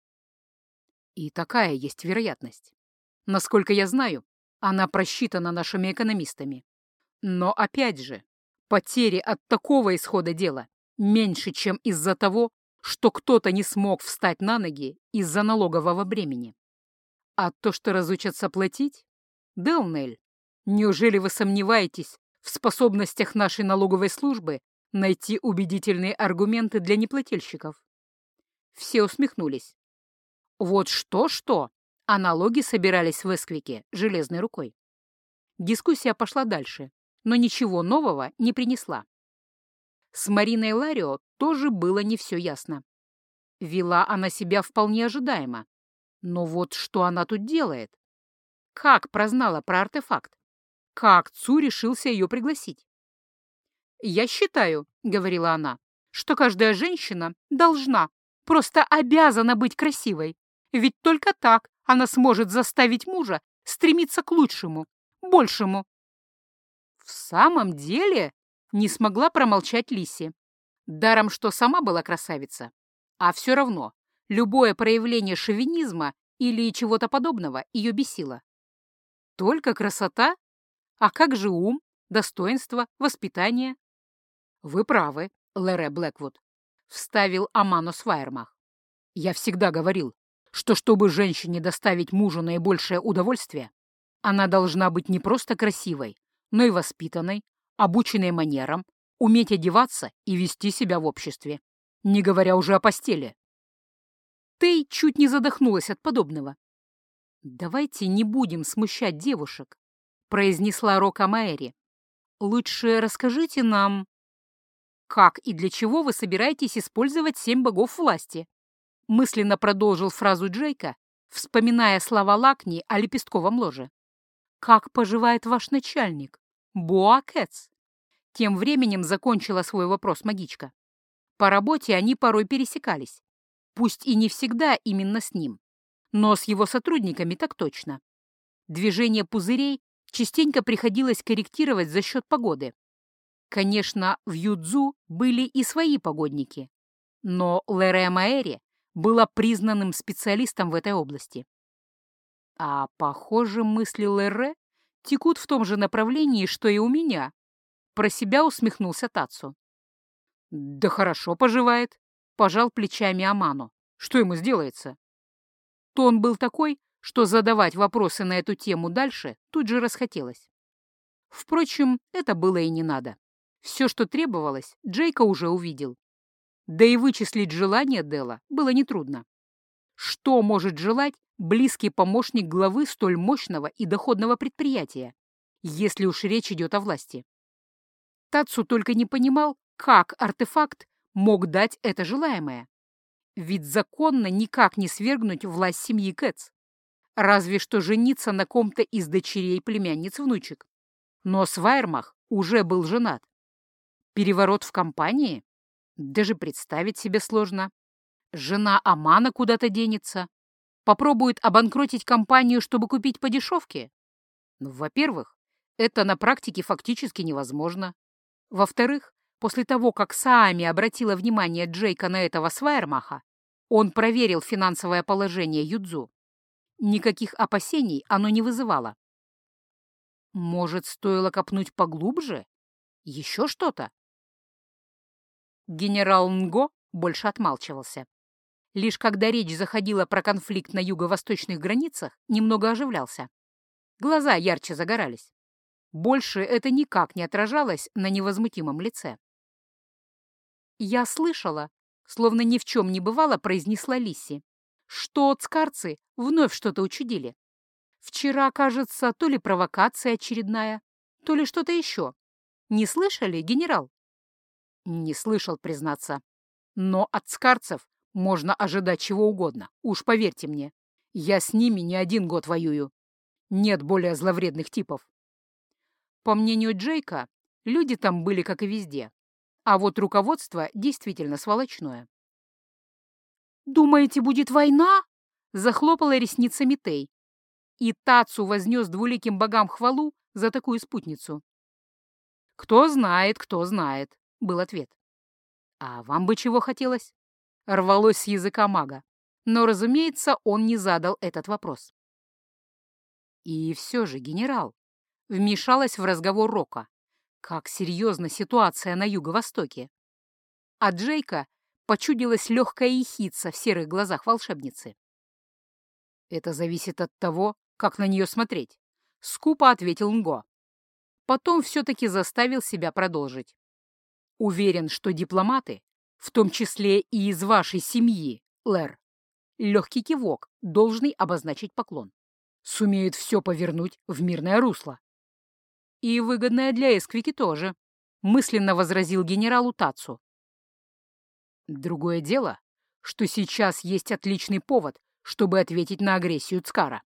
И такая есть вероятность. Насколько я знаю, она просчитана нашими экономистами. Но опять же, потери от такого исхода дела меньше, чем из-за того, что кто-то не смог встать на ноги из-за налогового бремени. А то, что разучатся платить? Делнель, неужели вы сомневаетесь в способностях нашей налоговой службы найти убедительные аргументы для неплательщиков? Все усмехнулись. Вот что-что, а налоги собирались в Эсквике железной рукой. Дискуссия пошла дальше, но ничего нового не принесла. С Мариной Ларио тоже было не все ясно. Вела она себя вполне ожидаемо. Но вот что она тут делает? Как прознала про артефакт? Как Цу решился ее пригласить? «Я считаю, — говорила она, — что каждая женщина должна, просто обязана быть красивой. Ведь только так она сможет заставить мужа стремиться к лучшему, большему». В самом деле не смогла промолчать Лисси. Даром, что сама была красавица. А все равно любое проявление шовинизма или чего-то подобного ее бесило. Только красота? А как же ум, достоинство, воспитание? Вы правы, Лере Блэквуд, вставил Амано Свайермах. Я всегда говорил, что чтобы женщине доставить мужу наибольшее удовольствие, она должна быть не просто красивой, но и воспитанной, обученной манерам, уметь одеваться и вести себя в обществе, не говоря уже о постели. Тей чуть не задохнулась от подобного. «Давайте не будем смущать девушек», — произнесла Рока Маэри. «Лучше расскажите нам, как и для чего вы собираетесь использовать 7 богов власти?» Мысленно продолжил фразу Джейка, вспоминая слова Лакни о лепестковом ложе. «Как поживает ваш начальник, Боа Кэтс?» Тем временем закончила свой вопрос магичка. По работе они порой пересекались. Пусть и не всегда именно с ним, но с его сотрудниками так точно. Движение пузырей частенько приходилось корректировать за счет погоды. Конечно, в Юдзу были и свои погодники, но Лере Маэри была признанным специалистом в этой области. А, похоже, мысли Лере текут в том же направлении, что и у меня. Про себя усмехнулся Тацу. «Да хорошо поживает», — пожал плечами Амано. «Что ему сделается?» Тон был такой, что задавать вопросы на эту тему дальше тут же расхотелось. Впрочем, это было и не надо. Все, что требовалось, Джейка уже увидел. Да и вычислить желание Дела было нетрудно. Что может желать близкий помощник главы столь мощного и доходного предприятия, если уж речь идет о власти? Тацу только не понимал, как артефакт мог дать это желаемое. Ведь законно никак не свергнуть власть семьи Кэтс. Разве что жениться на ком-то из дочерей племянниц внучек. Но Свайермах уже был женат. Переворот в компании? Даже представить себе сложно. Жена Амана куда-то денется. Попробует обанкротить компанию, чтобы купить по дешевке? Ну, во-первых, это на практике фактически невозможно. Во-вторых, после того, как Саами обратила внимание Джейка на этого Свайермаха, он проверил финансовое положение Юдзу. Никаких опасений оно не вызывало. Может, стоило копнуть поглубже? Еще что-то? Генерал Нго больше отмалчивался. Лишь когда речь заходила про конфликт на юго-восточных границах, немного оживлялся. Глаза ярче загорались. Больше это никак не отражалось на невозмутимом лице. «Я слышала», — словно ни в чем не бывало, произнесла Лисси, что цкарцы вновь что-то учудили. Вчера, кажется, то ли провокация очередная, то ли что-то еще. Не слышали, генерал? Не слышал, признаться. Но от цкарцев можно ожидать чего угодно, уж поверьте мне. Я с ними не 1 год воюю. Нет более зловредных типов. По мнению Джейка, люди там были, как и везде. А вот руководство действительно сволочное. «Думаете, будет война?» — захлопала ресницами Тей. И Тацу вознес двуликим богам хвалу за такую спутницу. «Кто знает», — был ответ. «А вам бы чего хотелось?» — рвалось с языка мага. Но, разумеется, он не задал этот вопрос. И все же, генерал, вмешалась в разговор Рока. Как серьезна ситуация на юго-востоке. А Джейка почудилась легкая ехидца в серых глазах волшебницы. «Это зависит от того, как на нее смотреть», — скупо ответил Нго. Потом все-таки заставил себя продолжить. «Уверен, что дипломаты, в том числе и из вашей семьи, Лэр, легкий кивок, должный обозначить поклон, сумеют все повернуть в мирное русло. И выгодное для Эсквики тоже», — мысленно возразил генералу Тацу. «Другое дело, что сейчас есть отличный повод, чтобы ответить на агрессию Цкара».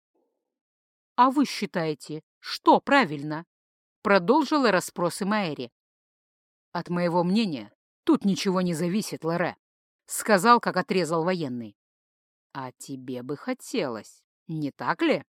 «А вы считаете, что правильно?» — продолжила расспросы Маэри. «От моего мнения, тут ничего не зависит, Лэре», — сказал, как отрезал военный. «А тебе бы хотелось, не так ли?»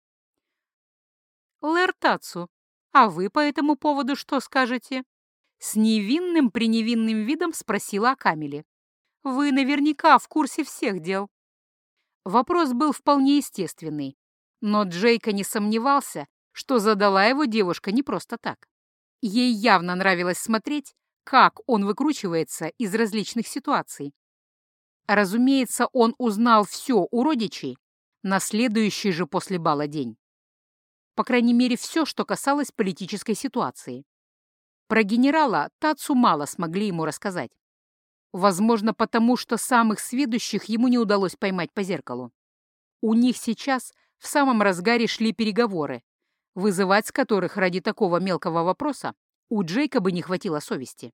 «Лэр Тацу, а вы по этому поводу что скажете?» С невинным-преневинным видом спросила о Камиле. «Вы наверняка в курсе всех дел». Вопрос был вполне естественный, но Джейка не сомневался, что задала его девушка не просто так. Ей явно нравилось смотреть, как он выкручивается из различных ситуаций. Разумеется, он узнал все у родичей на следующий же после бала день. По крайней мере, все, что касалось политической ситуации. Про генерала Тацу мало смогли ему рассказать. Возможно, потому что самых сведущих ему не удалось поймать по зеркалу. У них сейчас в самом разгаре шли переговоры, вызывать с которых ради такого мелкого вопроса у Джейка бы не хватило совести.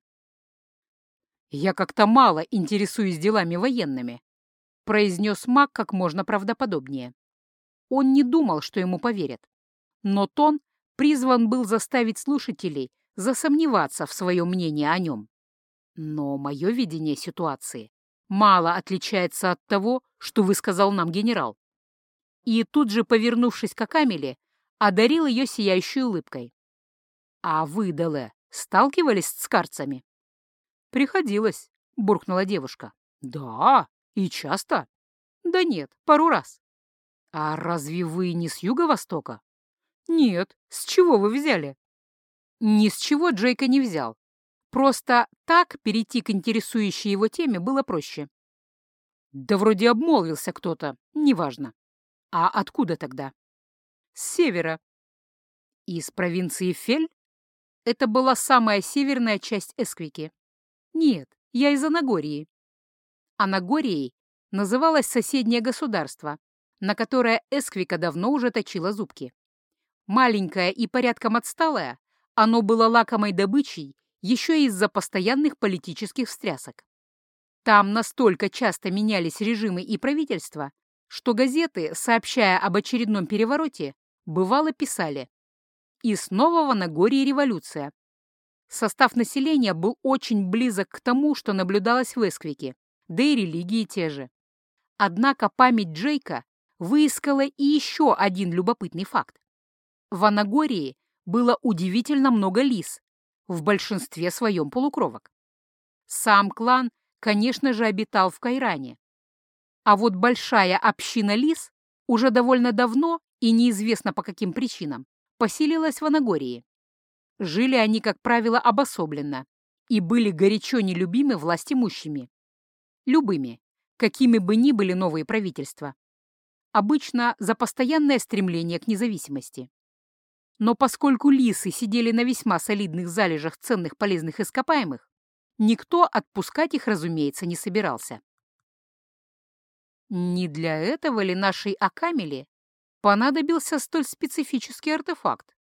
«Я как-то мало интересуюсь делами военными», — произнес маг как можно правдоподобнее. Он не думал, что ему поверят. Но тон призван был заставить слушателей засомневаться в своем мнении о нем. Но мое видение ситуации мало отличается от того, что высказал нам генерал. И тут же, повернувшись к Камиле, одарил ее сияющей улыбкой. «А вы, Деле, сталкивались с цкарцами?» «Приходилось», — буркнула девушка. «Да, и часто?» «Да нет, пару раз». «А разве вы не с юго-востока?» «Нет, с чего вы взяли?» Ни с чего Джейка не взял. Просто так перейти к интересующей его теме было проще. Да вроде обмолвился кто-то, неважно. А откуда тогда? С севера. Из провинции Фель? Это была самая северная часть Эсквики. Нет, я из Анагории. Анагорией называлось соседнее государство, на которое Эсквика давно уже точила зубки. Маленькое и порядком отсталое, оно было лакомой добычей еще и из-за постоянных политических встрясок. Там настолько часто менялись режимы и правительства, что газеты, сообщая об очередном перевороте, бывало писали: «И снова в Анагории революция». Состав населения был очень близок к тому, что наблюдалось в Эсквике, да и религии те же. Однако память Джейка выискала и еще один любопытный факт. В Анагории было удивительно много лис, в большинстве своем полукровок. Сам клан, конечно же, обитал в Кайране. А вот большая община лис уже довольно давно и неизвестно по каким причинам поселилась в Анагории. Жили они, как правило, обособленно и были горячо нелюбимы властимущими. Любыми, какими бы ни были новые правительства. Обычно за постоянное стремление к независимости. Но поскольку лисы сидели на весьма солидных залежах ценных полезных ископаемых, никто отпускать их, разумеется, не собирался. Не для этого ли нашей Акамеле понадобился столь специфический артефакт?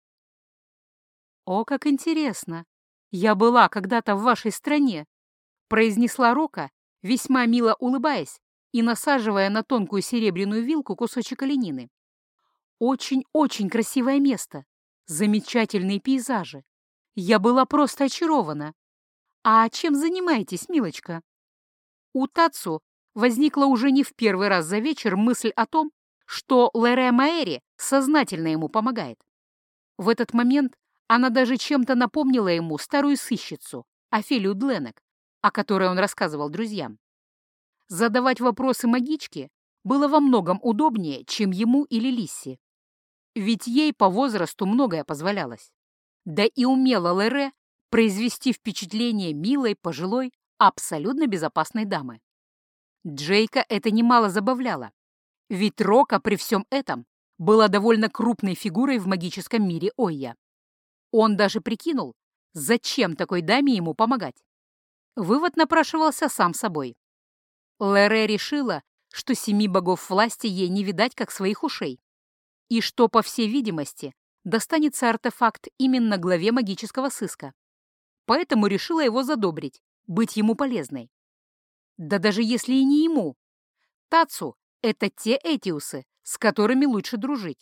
«О, как интересно! Я была когда-то в вашей стране», произнесла Рока, весьма мило улыбаясь и насаживая на тонкую серебряную вилку кусочек оленины. «Очень-очень красивое место, замечательные пейзажи. Я была просто очарована. А чем занимаетесь, милочка?» У Тацу возникла уже не в первый раз за вечер мысль о том, что Лере Маэри сознательно ему помогает. В этот момент она даже чем-то напомнила ему старую сыщицу, Офелию Дленек, о которой он рассказывал друзьям. Задавать вопросы магичке было во многом удобнее, чем ему или Лисси. Ведь ей по возрасту многое позволялось. Да и умела Лере произвести впечатление милой, пожилой, абсолютно безопасной дамы. Джейка это немало забавляло, ведь Рока при всем этом была довольно крупной фигурой в магическом мире Ойя. Он даже прикинул, зачем такой даме ему помогать. Вывод напрашивался сам собой. Лере решила, что 7 богов власти ей не видать, как своих ушей, и что, по всей видимости, достанется артефакт именно главе магического сыска. Поэтому решила его задобрить, быть ему полезной. Да даже если и не ему. Тацу — это те этиусы, с которыми лучше дружить.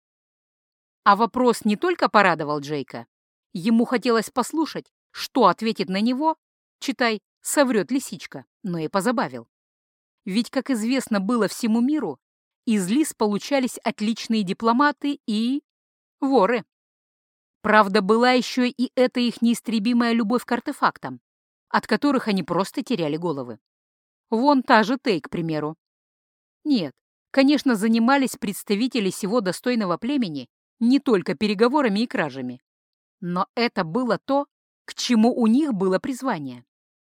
А вопрос не только порадовал Джейка. Ему хотелось послушать, что ответит на него, читай, соврет лисичка, но и позабавил. Ведь, как известно было всему миру, из лис получались отличные дипломаты и воры. Правда, была еще и эта их неистребимая любовь к артефактам, от которых они просто теряли головы. Вон та же Тей, к примеру. Нет, конечно, занимались представители сего достойного племени не только переговорами и кражами, но это было то, к чему у них было призвание.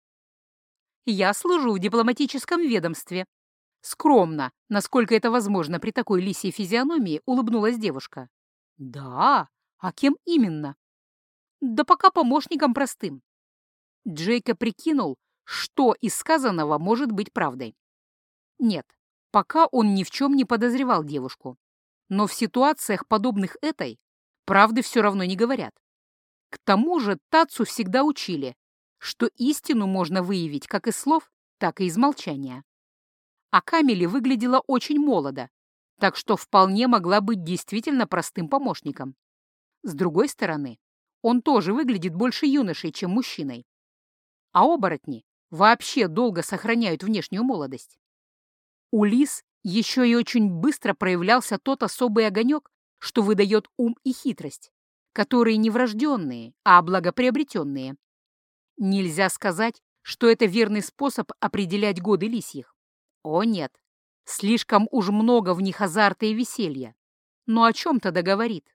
«Я служу в дипломатическом ведомстве». Скромно, насколько это возможно при такой лисьей физиономии, улыбнулась девушка. «Да? А кем именно?» «Да пока помощником простым». Джейка прикинул, что из сказанного может быть правдой. Нет, пока он ни в чем не подозревал девушку. Но в ситуациях, подобных этой, правды все равно не говорят. К тому же Тацу всегда учили, что истину можно выявить как из слов, так и из молчания. А Камиле выглядела очень молодо, так что вполне могла быть действительно простым помощником. С другой стороны, он тоже выглядит больше юношей, чем мужчиной. А оборотни вообще долго сохраняют внешнюю молодость. У лис еще и очень быстро проявлялся тот особый огонек, что выдает ум и хитрость, которые не врожденные, а благоприобретенные. Нельзя сказать, что это верный способ определять годы лисьих. О нет, слишком уж много в них азарта и веселья. Но о чем-то договорит.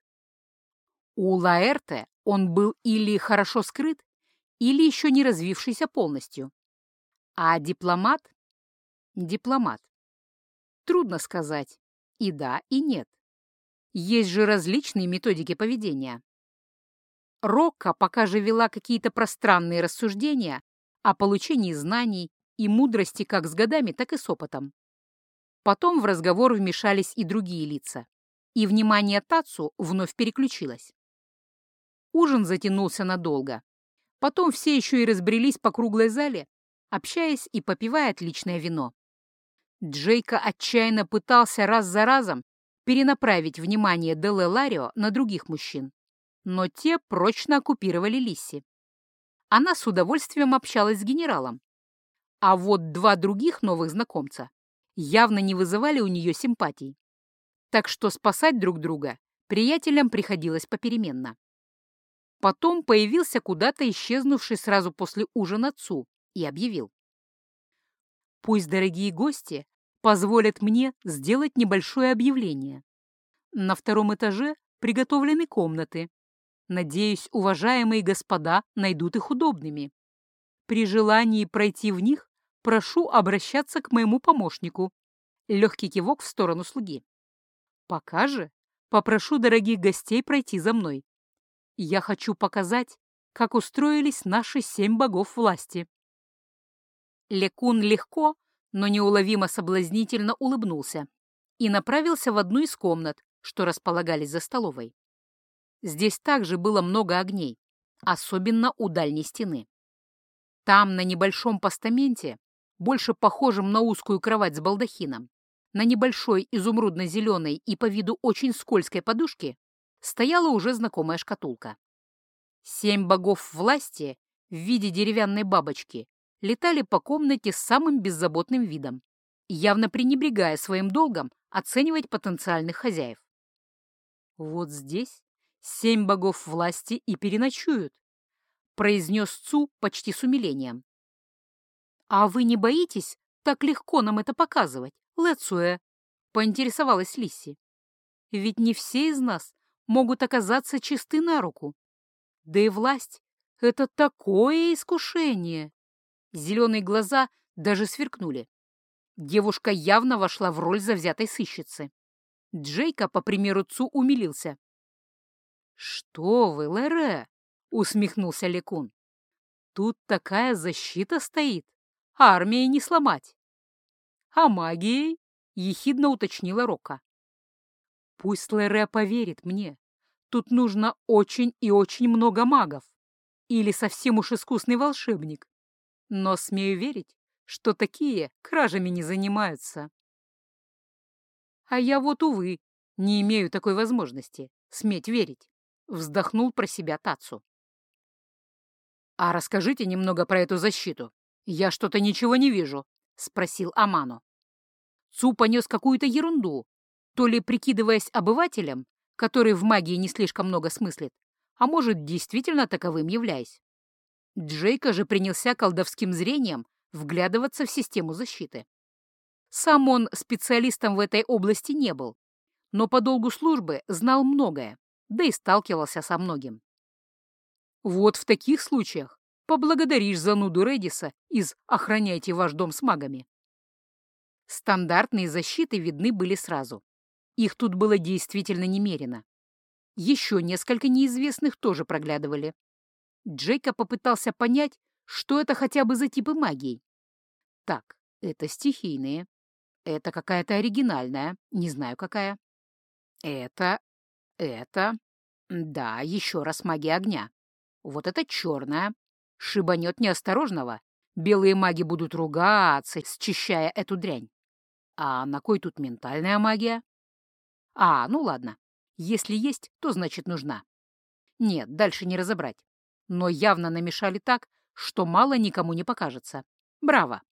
У Лаэрте он был или хорошо скрыт, или еще не развившийся полностью. А дипломат? Дипломат. Трудно сказать. И да, и нет. Есть же различные методики поведения. Рокка пока же вела какие-то пространные рассуждения о получении знаний и мудрости как с годами, так и с опытом. Потом в разговор вмешались и другие лица, и внимание Тацу вновь переключилось. Ужин затянулся надолго. Потом все еще и разбрелись по круглой зале, общаясь и попивая отличное вино. Джейка отчаянно пытался раз за разом перенаправить внимание Делэ Ларио на других мужчин, но те прочно оккупировали Лисси. она с удовольствием общалась с генералом. А вот два других новых знакомца явно не вызывали у нее симпатий. Так что спасать друг друга приятелям приходилось попеременно. Потом появился куда-то исчезнувший сразу после ужина Цу и объявил: «Пусть дорогие гости позволят мне сделать небольшое объявление. На втором этаже приготовлены комнаты. Надеюсь, уважаемые господа найдут их удобными. При желании пройти в них прошу обращаться к моему помощнику». Легкий кивок в сторону слуги. «Пока же попрошу дорогих гостей пройти за мной. Я хочу показать, как устроились наши 7 богов власти». Лекун легко, но неуловимо соблазнительно улыбнулся и направился в одну из комнат, что располагались за столовой. Здесь также было много огней, особенно у дальней стены. Там, на небольшом постаменте, больше похожем на узкую кровать с балдахином, на небольшой изумрудно-зеленой и по виду очень скользкой подушке стояла уже знакомая шкатулка. 7 богов власти в виде деревянной бабочки летали по комнате с самым беззаботным видом, явно пренебрегая своим долгом оценивать потенциальных хозяев. «Вот здесь 7 богов власти и переночуют», — произнес Цу почти с умилением. «А вы не боитесь так легко нам это показывать, Лэцуэ?» — поинтересовалась Лисси. «Ведь не все из нас могут оказаться чисты на руку. Да и власть — это такое искушение!» Зеленые глаза даже сверкнули. Девушка явно вошла в роль завзятой сыщицы. Джейка, по примеру Цу, умилился. «Что вы, Лэре?» — усмехнулся Лекун. «Тут такая защита стоит, армии не сломать». «А магией?» — ехидно уточнила Рока. «Пусть Лэре поверит мне. Тут нужно очень и очень много магов. Или совсем уж искусный волшебник. Но смею верить, что такие кражами не занимаются». «А я вот, увы, не имею такой возможности, сметь верить», — вздохнул про себя Тацу. «А расскажите немного про эту защиту. Я что-то ничего не вижу», — спросил Амано. Цу понес какую-то ерунду, то ли прикидываясь обывателем, который в магии не слишком много смыслит, а может, действительно таковым являясь. Джейка же принялся колдовским зрением вглядываться в систему защиты. Сам он специалистом в этой области не был, но по долгу службы знал многое, да и сталкивался со многим. Вот в таких случаях поблагодаришь зануду Редиса из «Охраняйте ваш дом с магами». Стандартные защиты видны были сразу. Их тут было действительно немерено. Еще несколько неизвестных тоже проглядывали. Джейка попытался понять, что это хотя бы за типы магии. Так, это стихийные. Это какая-то оригинальная, не знаю какая. Это... Да, еще раз магия огня. Вот это черная. Шибанет неосторожного. Белые маги будут ругаться, счищая эту дрянь. А на кой тут ментальная магия? Ну ладно. Если есть, то значит нужна. Нет, дальше не разобрать. Но явно намешали так, что мало никому не покажется. Браво!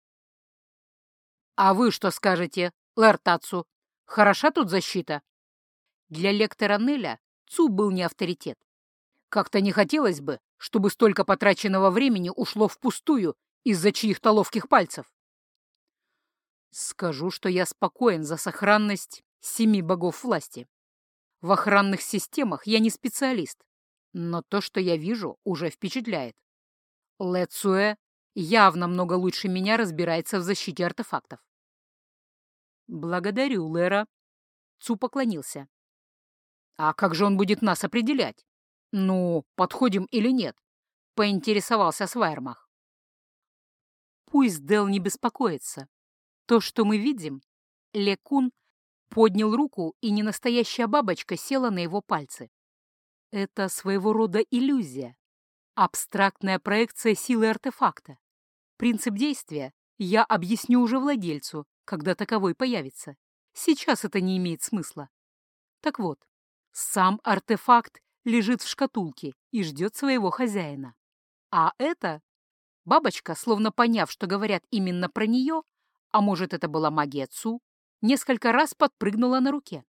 «А вы что скажете, Лэр Тацу? Хороша тут защита?» Для лектора Неля Цу был не авторитет. Как-то не хотелось бы, чтобы столько потраченного времени ушло впустую из-за чьих-то ловких пальцев. Скажу, что я спокоен за сохранность 7 богов власти. В охранных системах я не специалист, но то, что я вижу, уже впечатляет. Лэ Цуэ явно много лучше меня разбирается в защите артефактов. «Благодарю, Лэра». Цу поклонился. «А как же он будет нас определять? Ну, подходим или нет?» — поинтересовался Свайрмах. «Пусть Дел не беспокоится. То, что мы видим...» Лекун поднял руку, и ненастоящая бабочка села на его пальцы. «Это своего рода иллюзия, абстрактная проекция силы артефакта. Принцип действия я объясню уже владельцу, когда таковой появится. Сейчас это не имеет смысла. Так вот, сам артефакт лежит в шкатулке и ждет своего хозяина. А это бабочка, словно поняв, что говорят именно про нее, а может, это была магия Цу, несколько раз подпрыгнула на руке.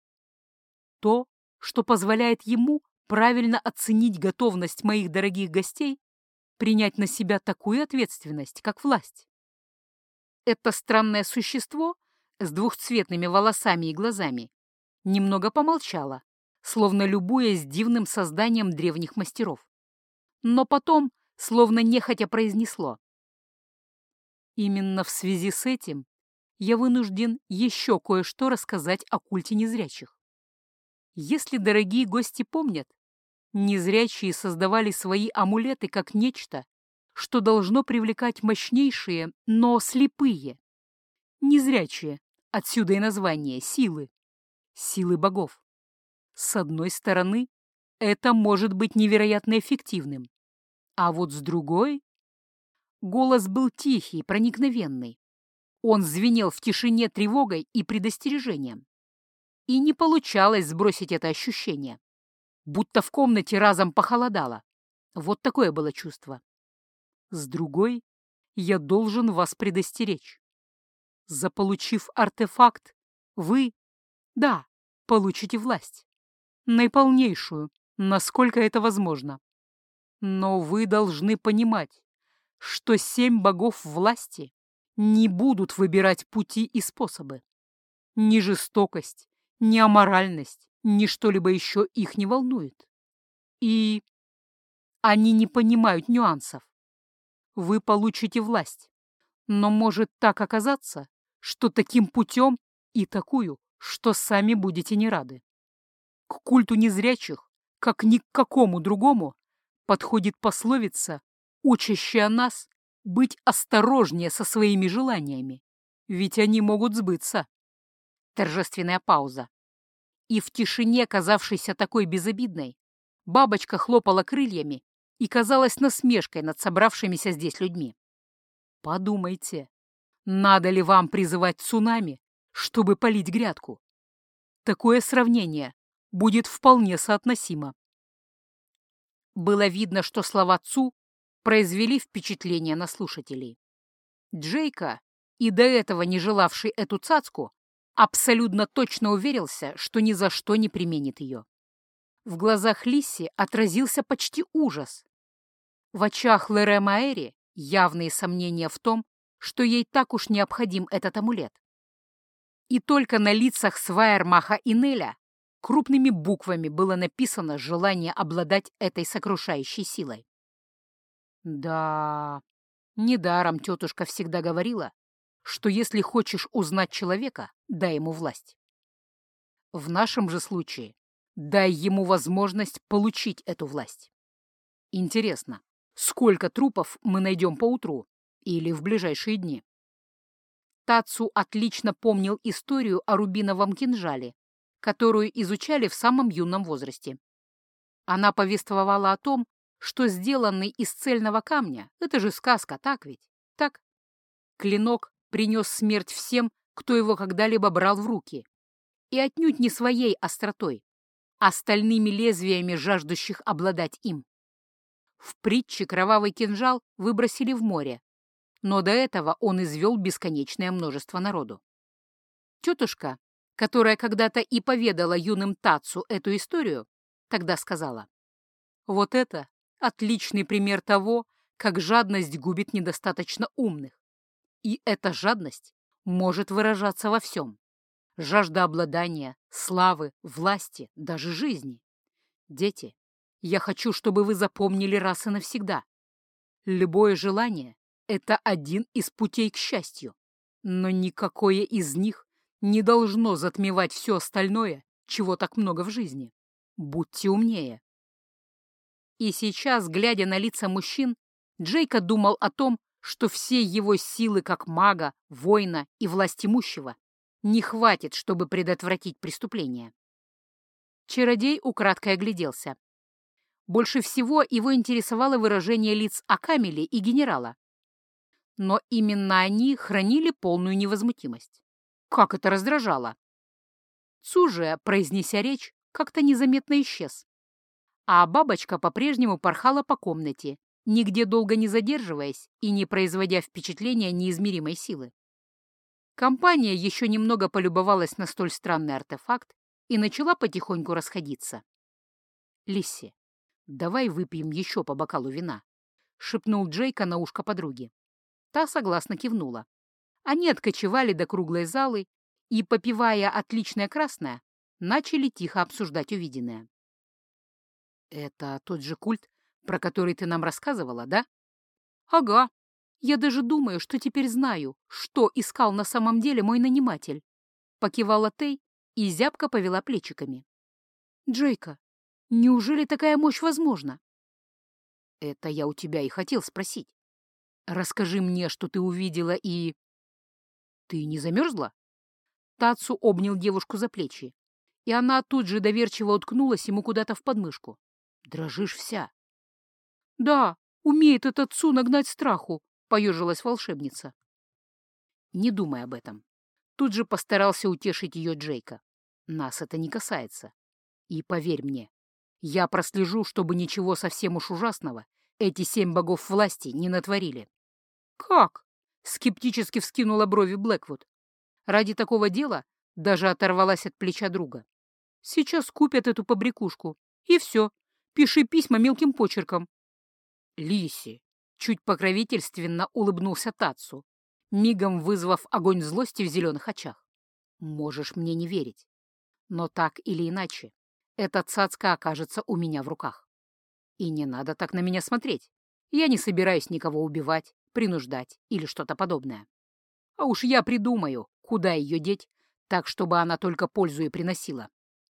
То, что позволяет ему правильно оценить готовность моих дорогих гостей принять на себя такую ответственность, как власть. Это странное существо с двухцветными волосами и глазами немного помолчало, словно любуясь дивным созданием древних мастеров. Но потом, словно нехотя произнесло: «Именно в связи с этим я вынужден еще кое-что рассказать о культе незрячих. Если дорогие гости помнят, незрячие создавали свои амулеты как нечто, что должно привлекать мощнейшие, но слепые. Незрячие, отсюда и название, силы. Силы богов. С одной стороны, это может быть невероятно эффективным. А вот с другой... Голос был тихий, проникновенный. Он звенел в тишине тревогой и предостережением. И не получалось сбросить это ощущение. Будто в комнате разом похолодало. Вот такое было чувство. С другой, я должен вас предостеречь. Заполучив артефакт, вы, да, получите власть. Наиполнейшую, насколько это возможно. Но вы должны понимать, что 7 богов власти не будут выбирать пути и способы. Ни жестокость, ни аморальность, ни что-либо еще их не волнует. И они не понимают нюансов. Вы получите власть, но может так оказаться, что таким путем и такую, что сами будете не рады. К культу незрячих, как ни к какому другому, подходит пословица, учащая нас быть осторожнее со своими желаниями, ведь они могут сбыться. Торжественная пауза. И в тишине, казавшейся такой безобидной, бабочка хлопала крыльями и казалась насмешкой над собравшимися здесь людьми. Подумайте, надо ли вам призывать цунами, чтобы полить грядку? Такое сравнение будет вполне соотносимо. Было видно, что слова Цу произвели впечатление на слушателей. Джейка, и до этого не желавший эту цацку, абсолютно точно уверился, что ни за что не применит ее. В глазах Лисси отразился почти ужас. В очах Лере Маэри явные сомнения в том, что ей так уж необходим этот амулет. И только на лицах Свайермаха и Неля крупными буквами было написано желание обладать этой сокрушающей силой. Да, недаром тетушка всегда говорила, что если хочешь узнать человека, дай ему власть. В нашем же случае дай ему возможность получить эту власть. Интересно, сколько трупов мы найдем поутру или в ближайшие дни? Тацу отлично помнил историю о рубиновом кинжале, которую изучали в самом юном возрасте. Она повествовала о том, что сделанный из цельного камня — это же сказка, так ведь? Так? Клинок принес смерть всем, кто его когда-либо брал в руки. И отнюдь не своей остротой, а стальными лезвиями жаждущих обладать им. В притче кровавый кинжал выбросили в море, но до этого он извел бесконечное множество народу. Тетушка, которая когда-то и поведала юным Тацу эту историю, тогда сказала: «Вот это отличный пример того, как жадность губит недостаточно умных. И эта жадность может выражаться во всем. Жажда обладания, славы, власти, даже жизни. Дети, я хочу, чтобы вы запомнили раз и навсегда. Любое желание — это один из путей к счастью, но никакое из них не должно затмевать все остальное, чего так много в жизни. Будьте умнее». И сейчас, глядя на лица мужчин, Джейка думал о том, что все его силы как мага, воина и властимущего не хватит, чтобы предотвратить преступление. Чародей украдкой огляделся. Больше всего его интересовало выражение лиц Акамели и генерала. Но именно они хранили полную невозмутимость. Как это раздражало! Цу же, произнеся речь, как-то незаметно исчез. А бабочка по-прежнему порхала по комнате, нигде долго не задерживаясь и не производя впечатления неизмеримой силы. Компания еще немного полюбовалась на столь странный артефакт и начала потихоньку расходиться. «Лисси, давай выпьем еще по бокалу вина», — шепнул Джейка на ушко подруги. Та согласно кивнула. Они откочевали до круглой залы и, попивая отличное красное, начали тихо обсуждать увиденное. «Это тот же культ, про который ты нам рассказывала, да?» «Ага. Я даже думаю, что теперь знаю, что искал на самом деле мой наниматель», — покивала Тей и зябко повела плечиками. «Джейка, неужели такая мощь возможна?» «Это я у тебя и хотел спросить. Расскажи мне, что ты увидела и...» «Ты не замерзла?» Тацу обнял девушку за плечи, и она тут же доверчиво уткнулась ему куда-то в подмышку. «Дрожишь вся». «Да, умеет этот Цу нагнать страху», — поежилась волшебница. «Не думай об этом». Тут же постарался утешить ее Джейка. «Нас это не касается. И поверь мне, я прослежу, чтобы ничего совсем уж ужасного эти 7 богов власти не натворили». «Как?» — скептически вскинула брови Блэквуд. Ради такого дела даже оторвалась от плеча друга. «Сейчас купят эту побрякушку, и все. Пиши письма мелким почерком». «Лиси!» — чуть покровительственно улыбнулся Тацу, мигом вызвав огонь злости в зеленых очах. «Можешь мне не верить, но так или иначе эта цацка окажется у меня в руках. И не надо так на меня смотреть. Я не собираюсь никого убивать, принуждать или что-то подобное. А уж я придумаю, куда ее деть, так, чтобы она только пользу и приносила».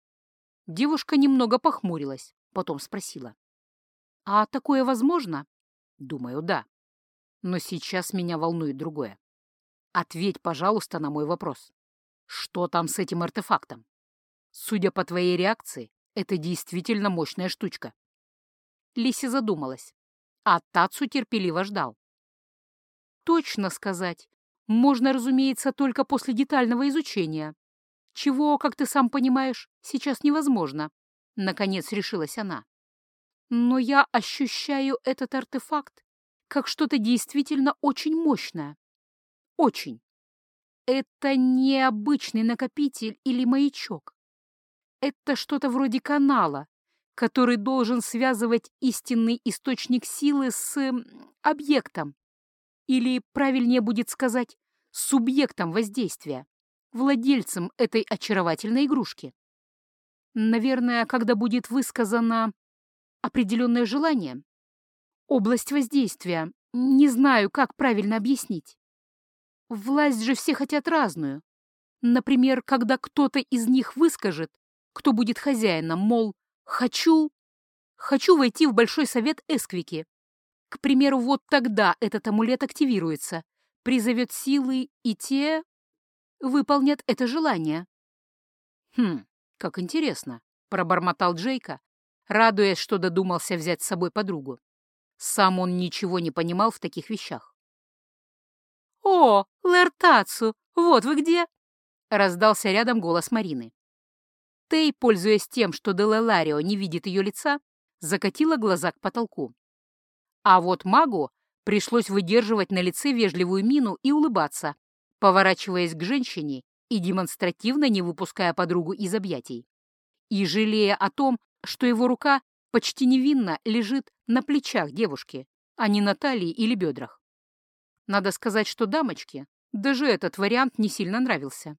Девушка немного похмурилась, потом спросила. «А такое возможно?» «Думаю, да. Но сейчас меня волнует другое. Ответь, пожалуйста, на мой вопрос. Что там с этим артефактом? Судя по твоей реакции, это действительно мощная штучка». Лиси задумалась, а Тацу терпеливо ждал. «Точно сказать можно, разумеется, только после детального изучения, чего, как ты сам понимаешь, сейчас невозможно», — наконец решилась она. «Но я ощущаю этот артефакт как что-то действительно очень мощное. Очень. Это не обычный накопитель или маячок. Это что-то вроде канала, который должен связывать истинный источник силы с объектом. Или, правильнее будет сказать, субъектом воздействия, владельцем этой очаровательной игрушки. Наверное, когда будет высказано определенное желание, область воздействия, не знаю, как правильно объяснить. Власть же все хотят разную. Например, когда кто-то из них выскажет, кто будет хозяином, мол, хочу войти в Большой совет Эсквики. К примеру, вот тогда этот амулет активируется, призовет силы, и те выполнят это желание. «Хм, как интересно», — пробормотал Джейка, радуясь, что додумался взять с собой подругу. Сам он ничего не понимал в таких вещах. «О, Лэр Тацу, вот вы где!» — раздался рядом голос Марины. Тей, пользуясь тем, что Делеларио не видит ее лица, закатила глаза к потолку. А вот магу пришлось выдерживать на лице вежливую мину и улыбаться, поворачиваясь к женщине и демонстративно не выпуская подругу из объятий, и жалея о том, что его рука почти невинно лежит на плечах девушки, а не на талии или бедрах. Надо сказать, что дамочке даже этот вариант не сильно нравился.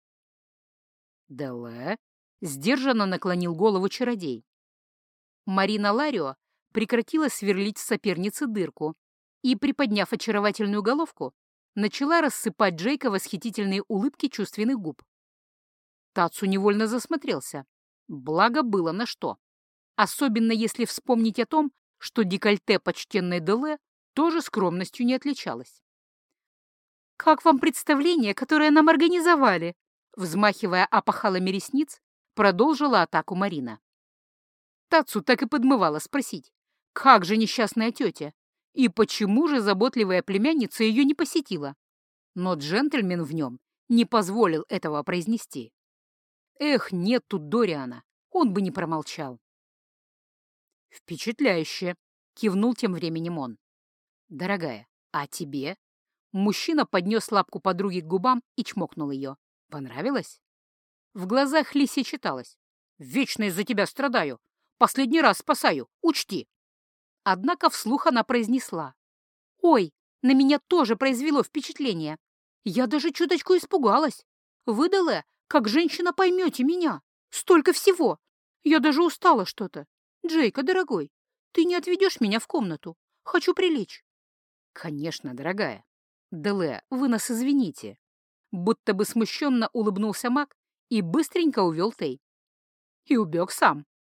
«Деле?» — сдержанно наклонил голову чародей. Марина Ларио прекратила сверлить в сопернице дырку и, приподняв очаровательную головку, начала рассыпать Джейка восхитительные улыбки чувственных губ. Тацу невольно засмотрелся. Благо было на что. Особенно если вспомнить о том, что декольте почтенной Деле тоже скромностью не отличалось. «Как вам представление, которое нам организовали?» Взмахивая опахалами ресниц, продолжила атаку Марина. Тацу так и подмывала спросить, как же несчастная тетя, и почему же заботливая племянница ее не посетила. Но джентльмен в нем не позволил этого произнести. Эх, нет тут Дориана, он бы не промолчал. «Впечатляюще!» — кивнул тем временем он. Дорогая, а тебе? Мужчина поднес лапку подруги к губам и чмокнул ее. Понравилось? В глазах Лиси читалось. «Вечно из-за тебя страдаю. Последний раз спасаю. Учти». Однако вслух она произнесла. «Ой, на меня тоже произвело впечатление. Я даже чуточку испугалась. Вы, Деле, как женщина поймете меня. Столько всего. Я даже устала что-то. Джейка, дорогой, ты не отведешь меня в комнату? Хочу прилечь». «Конечно, дорогая. Деле, вы нас извините». Будто бы смущенно улыбнулся маг и быстренько увел Тей. И убег сам.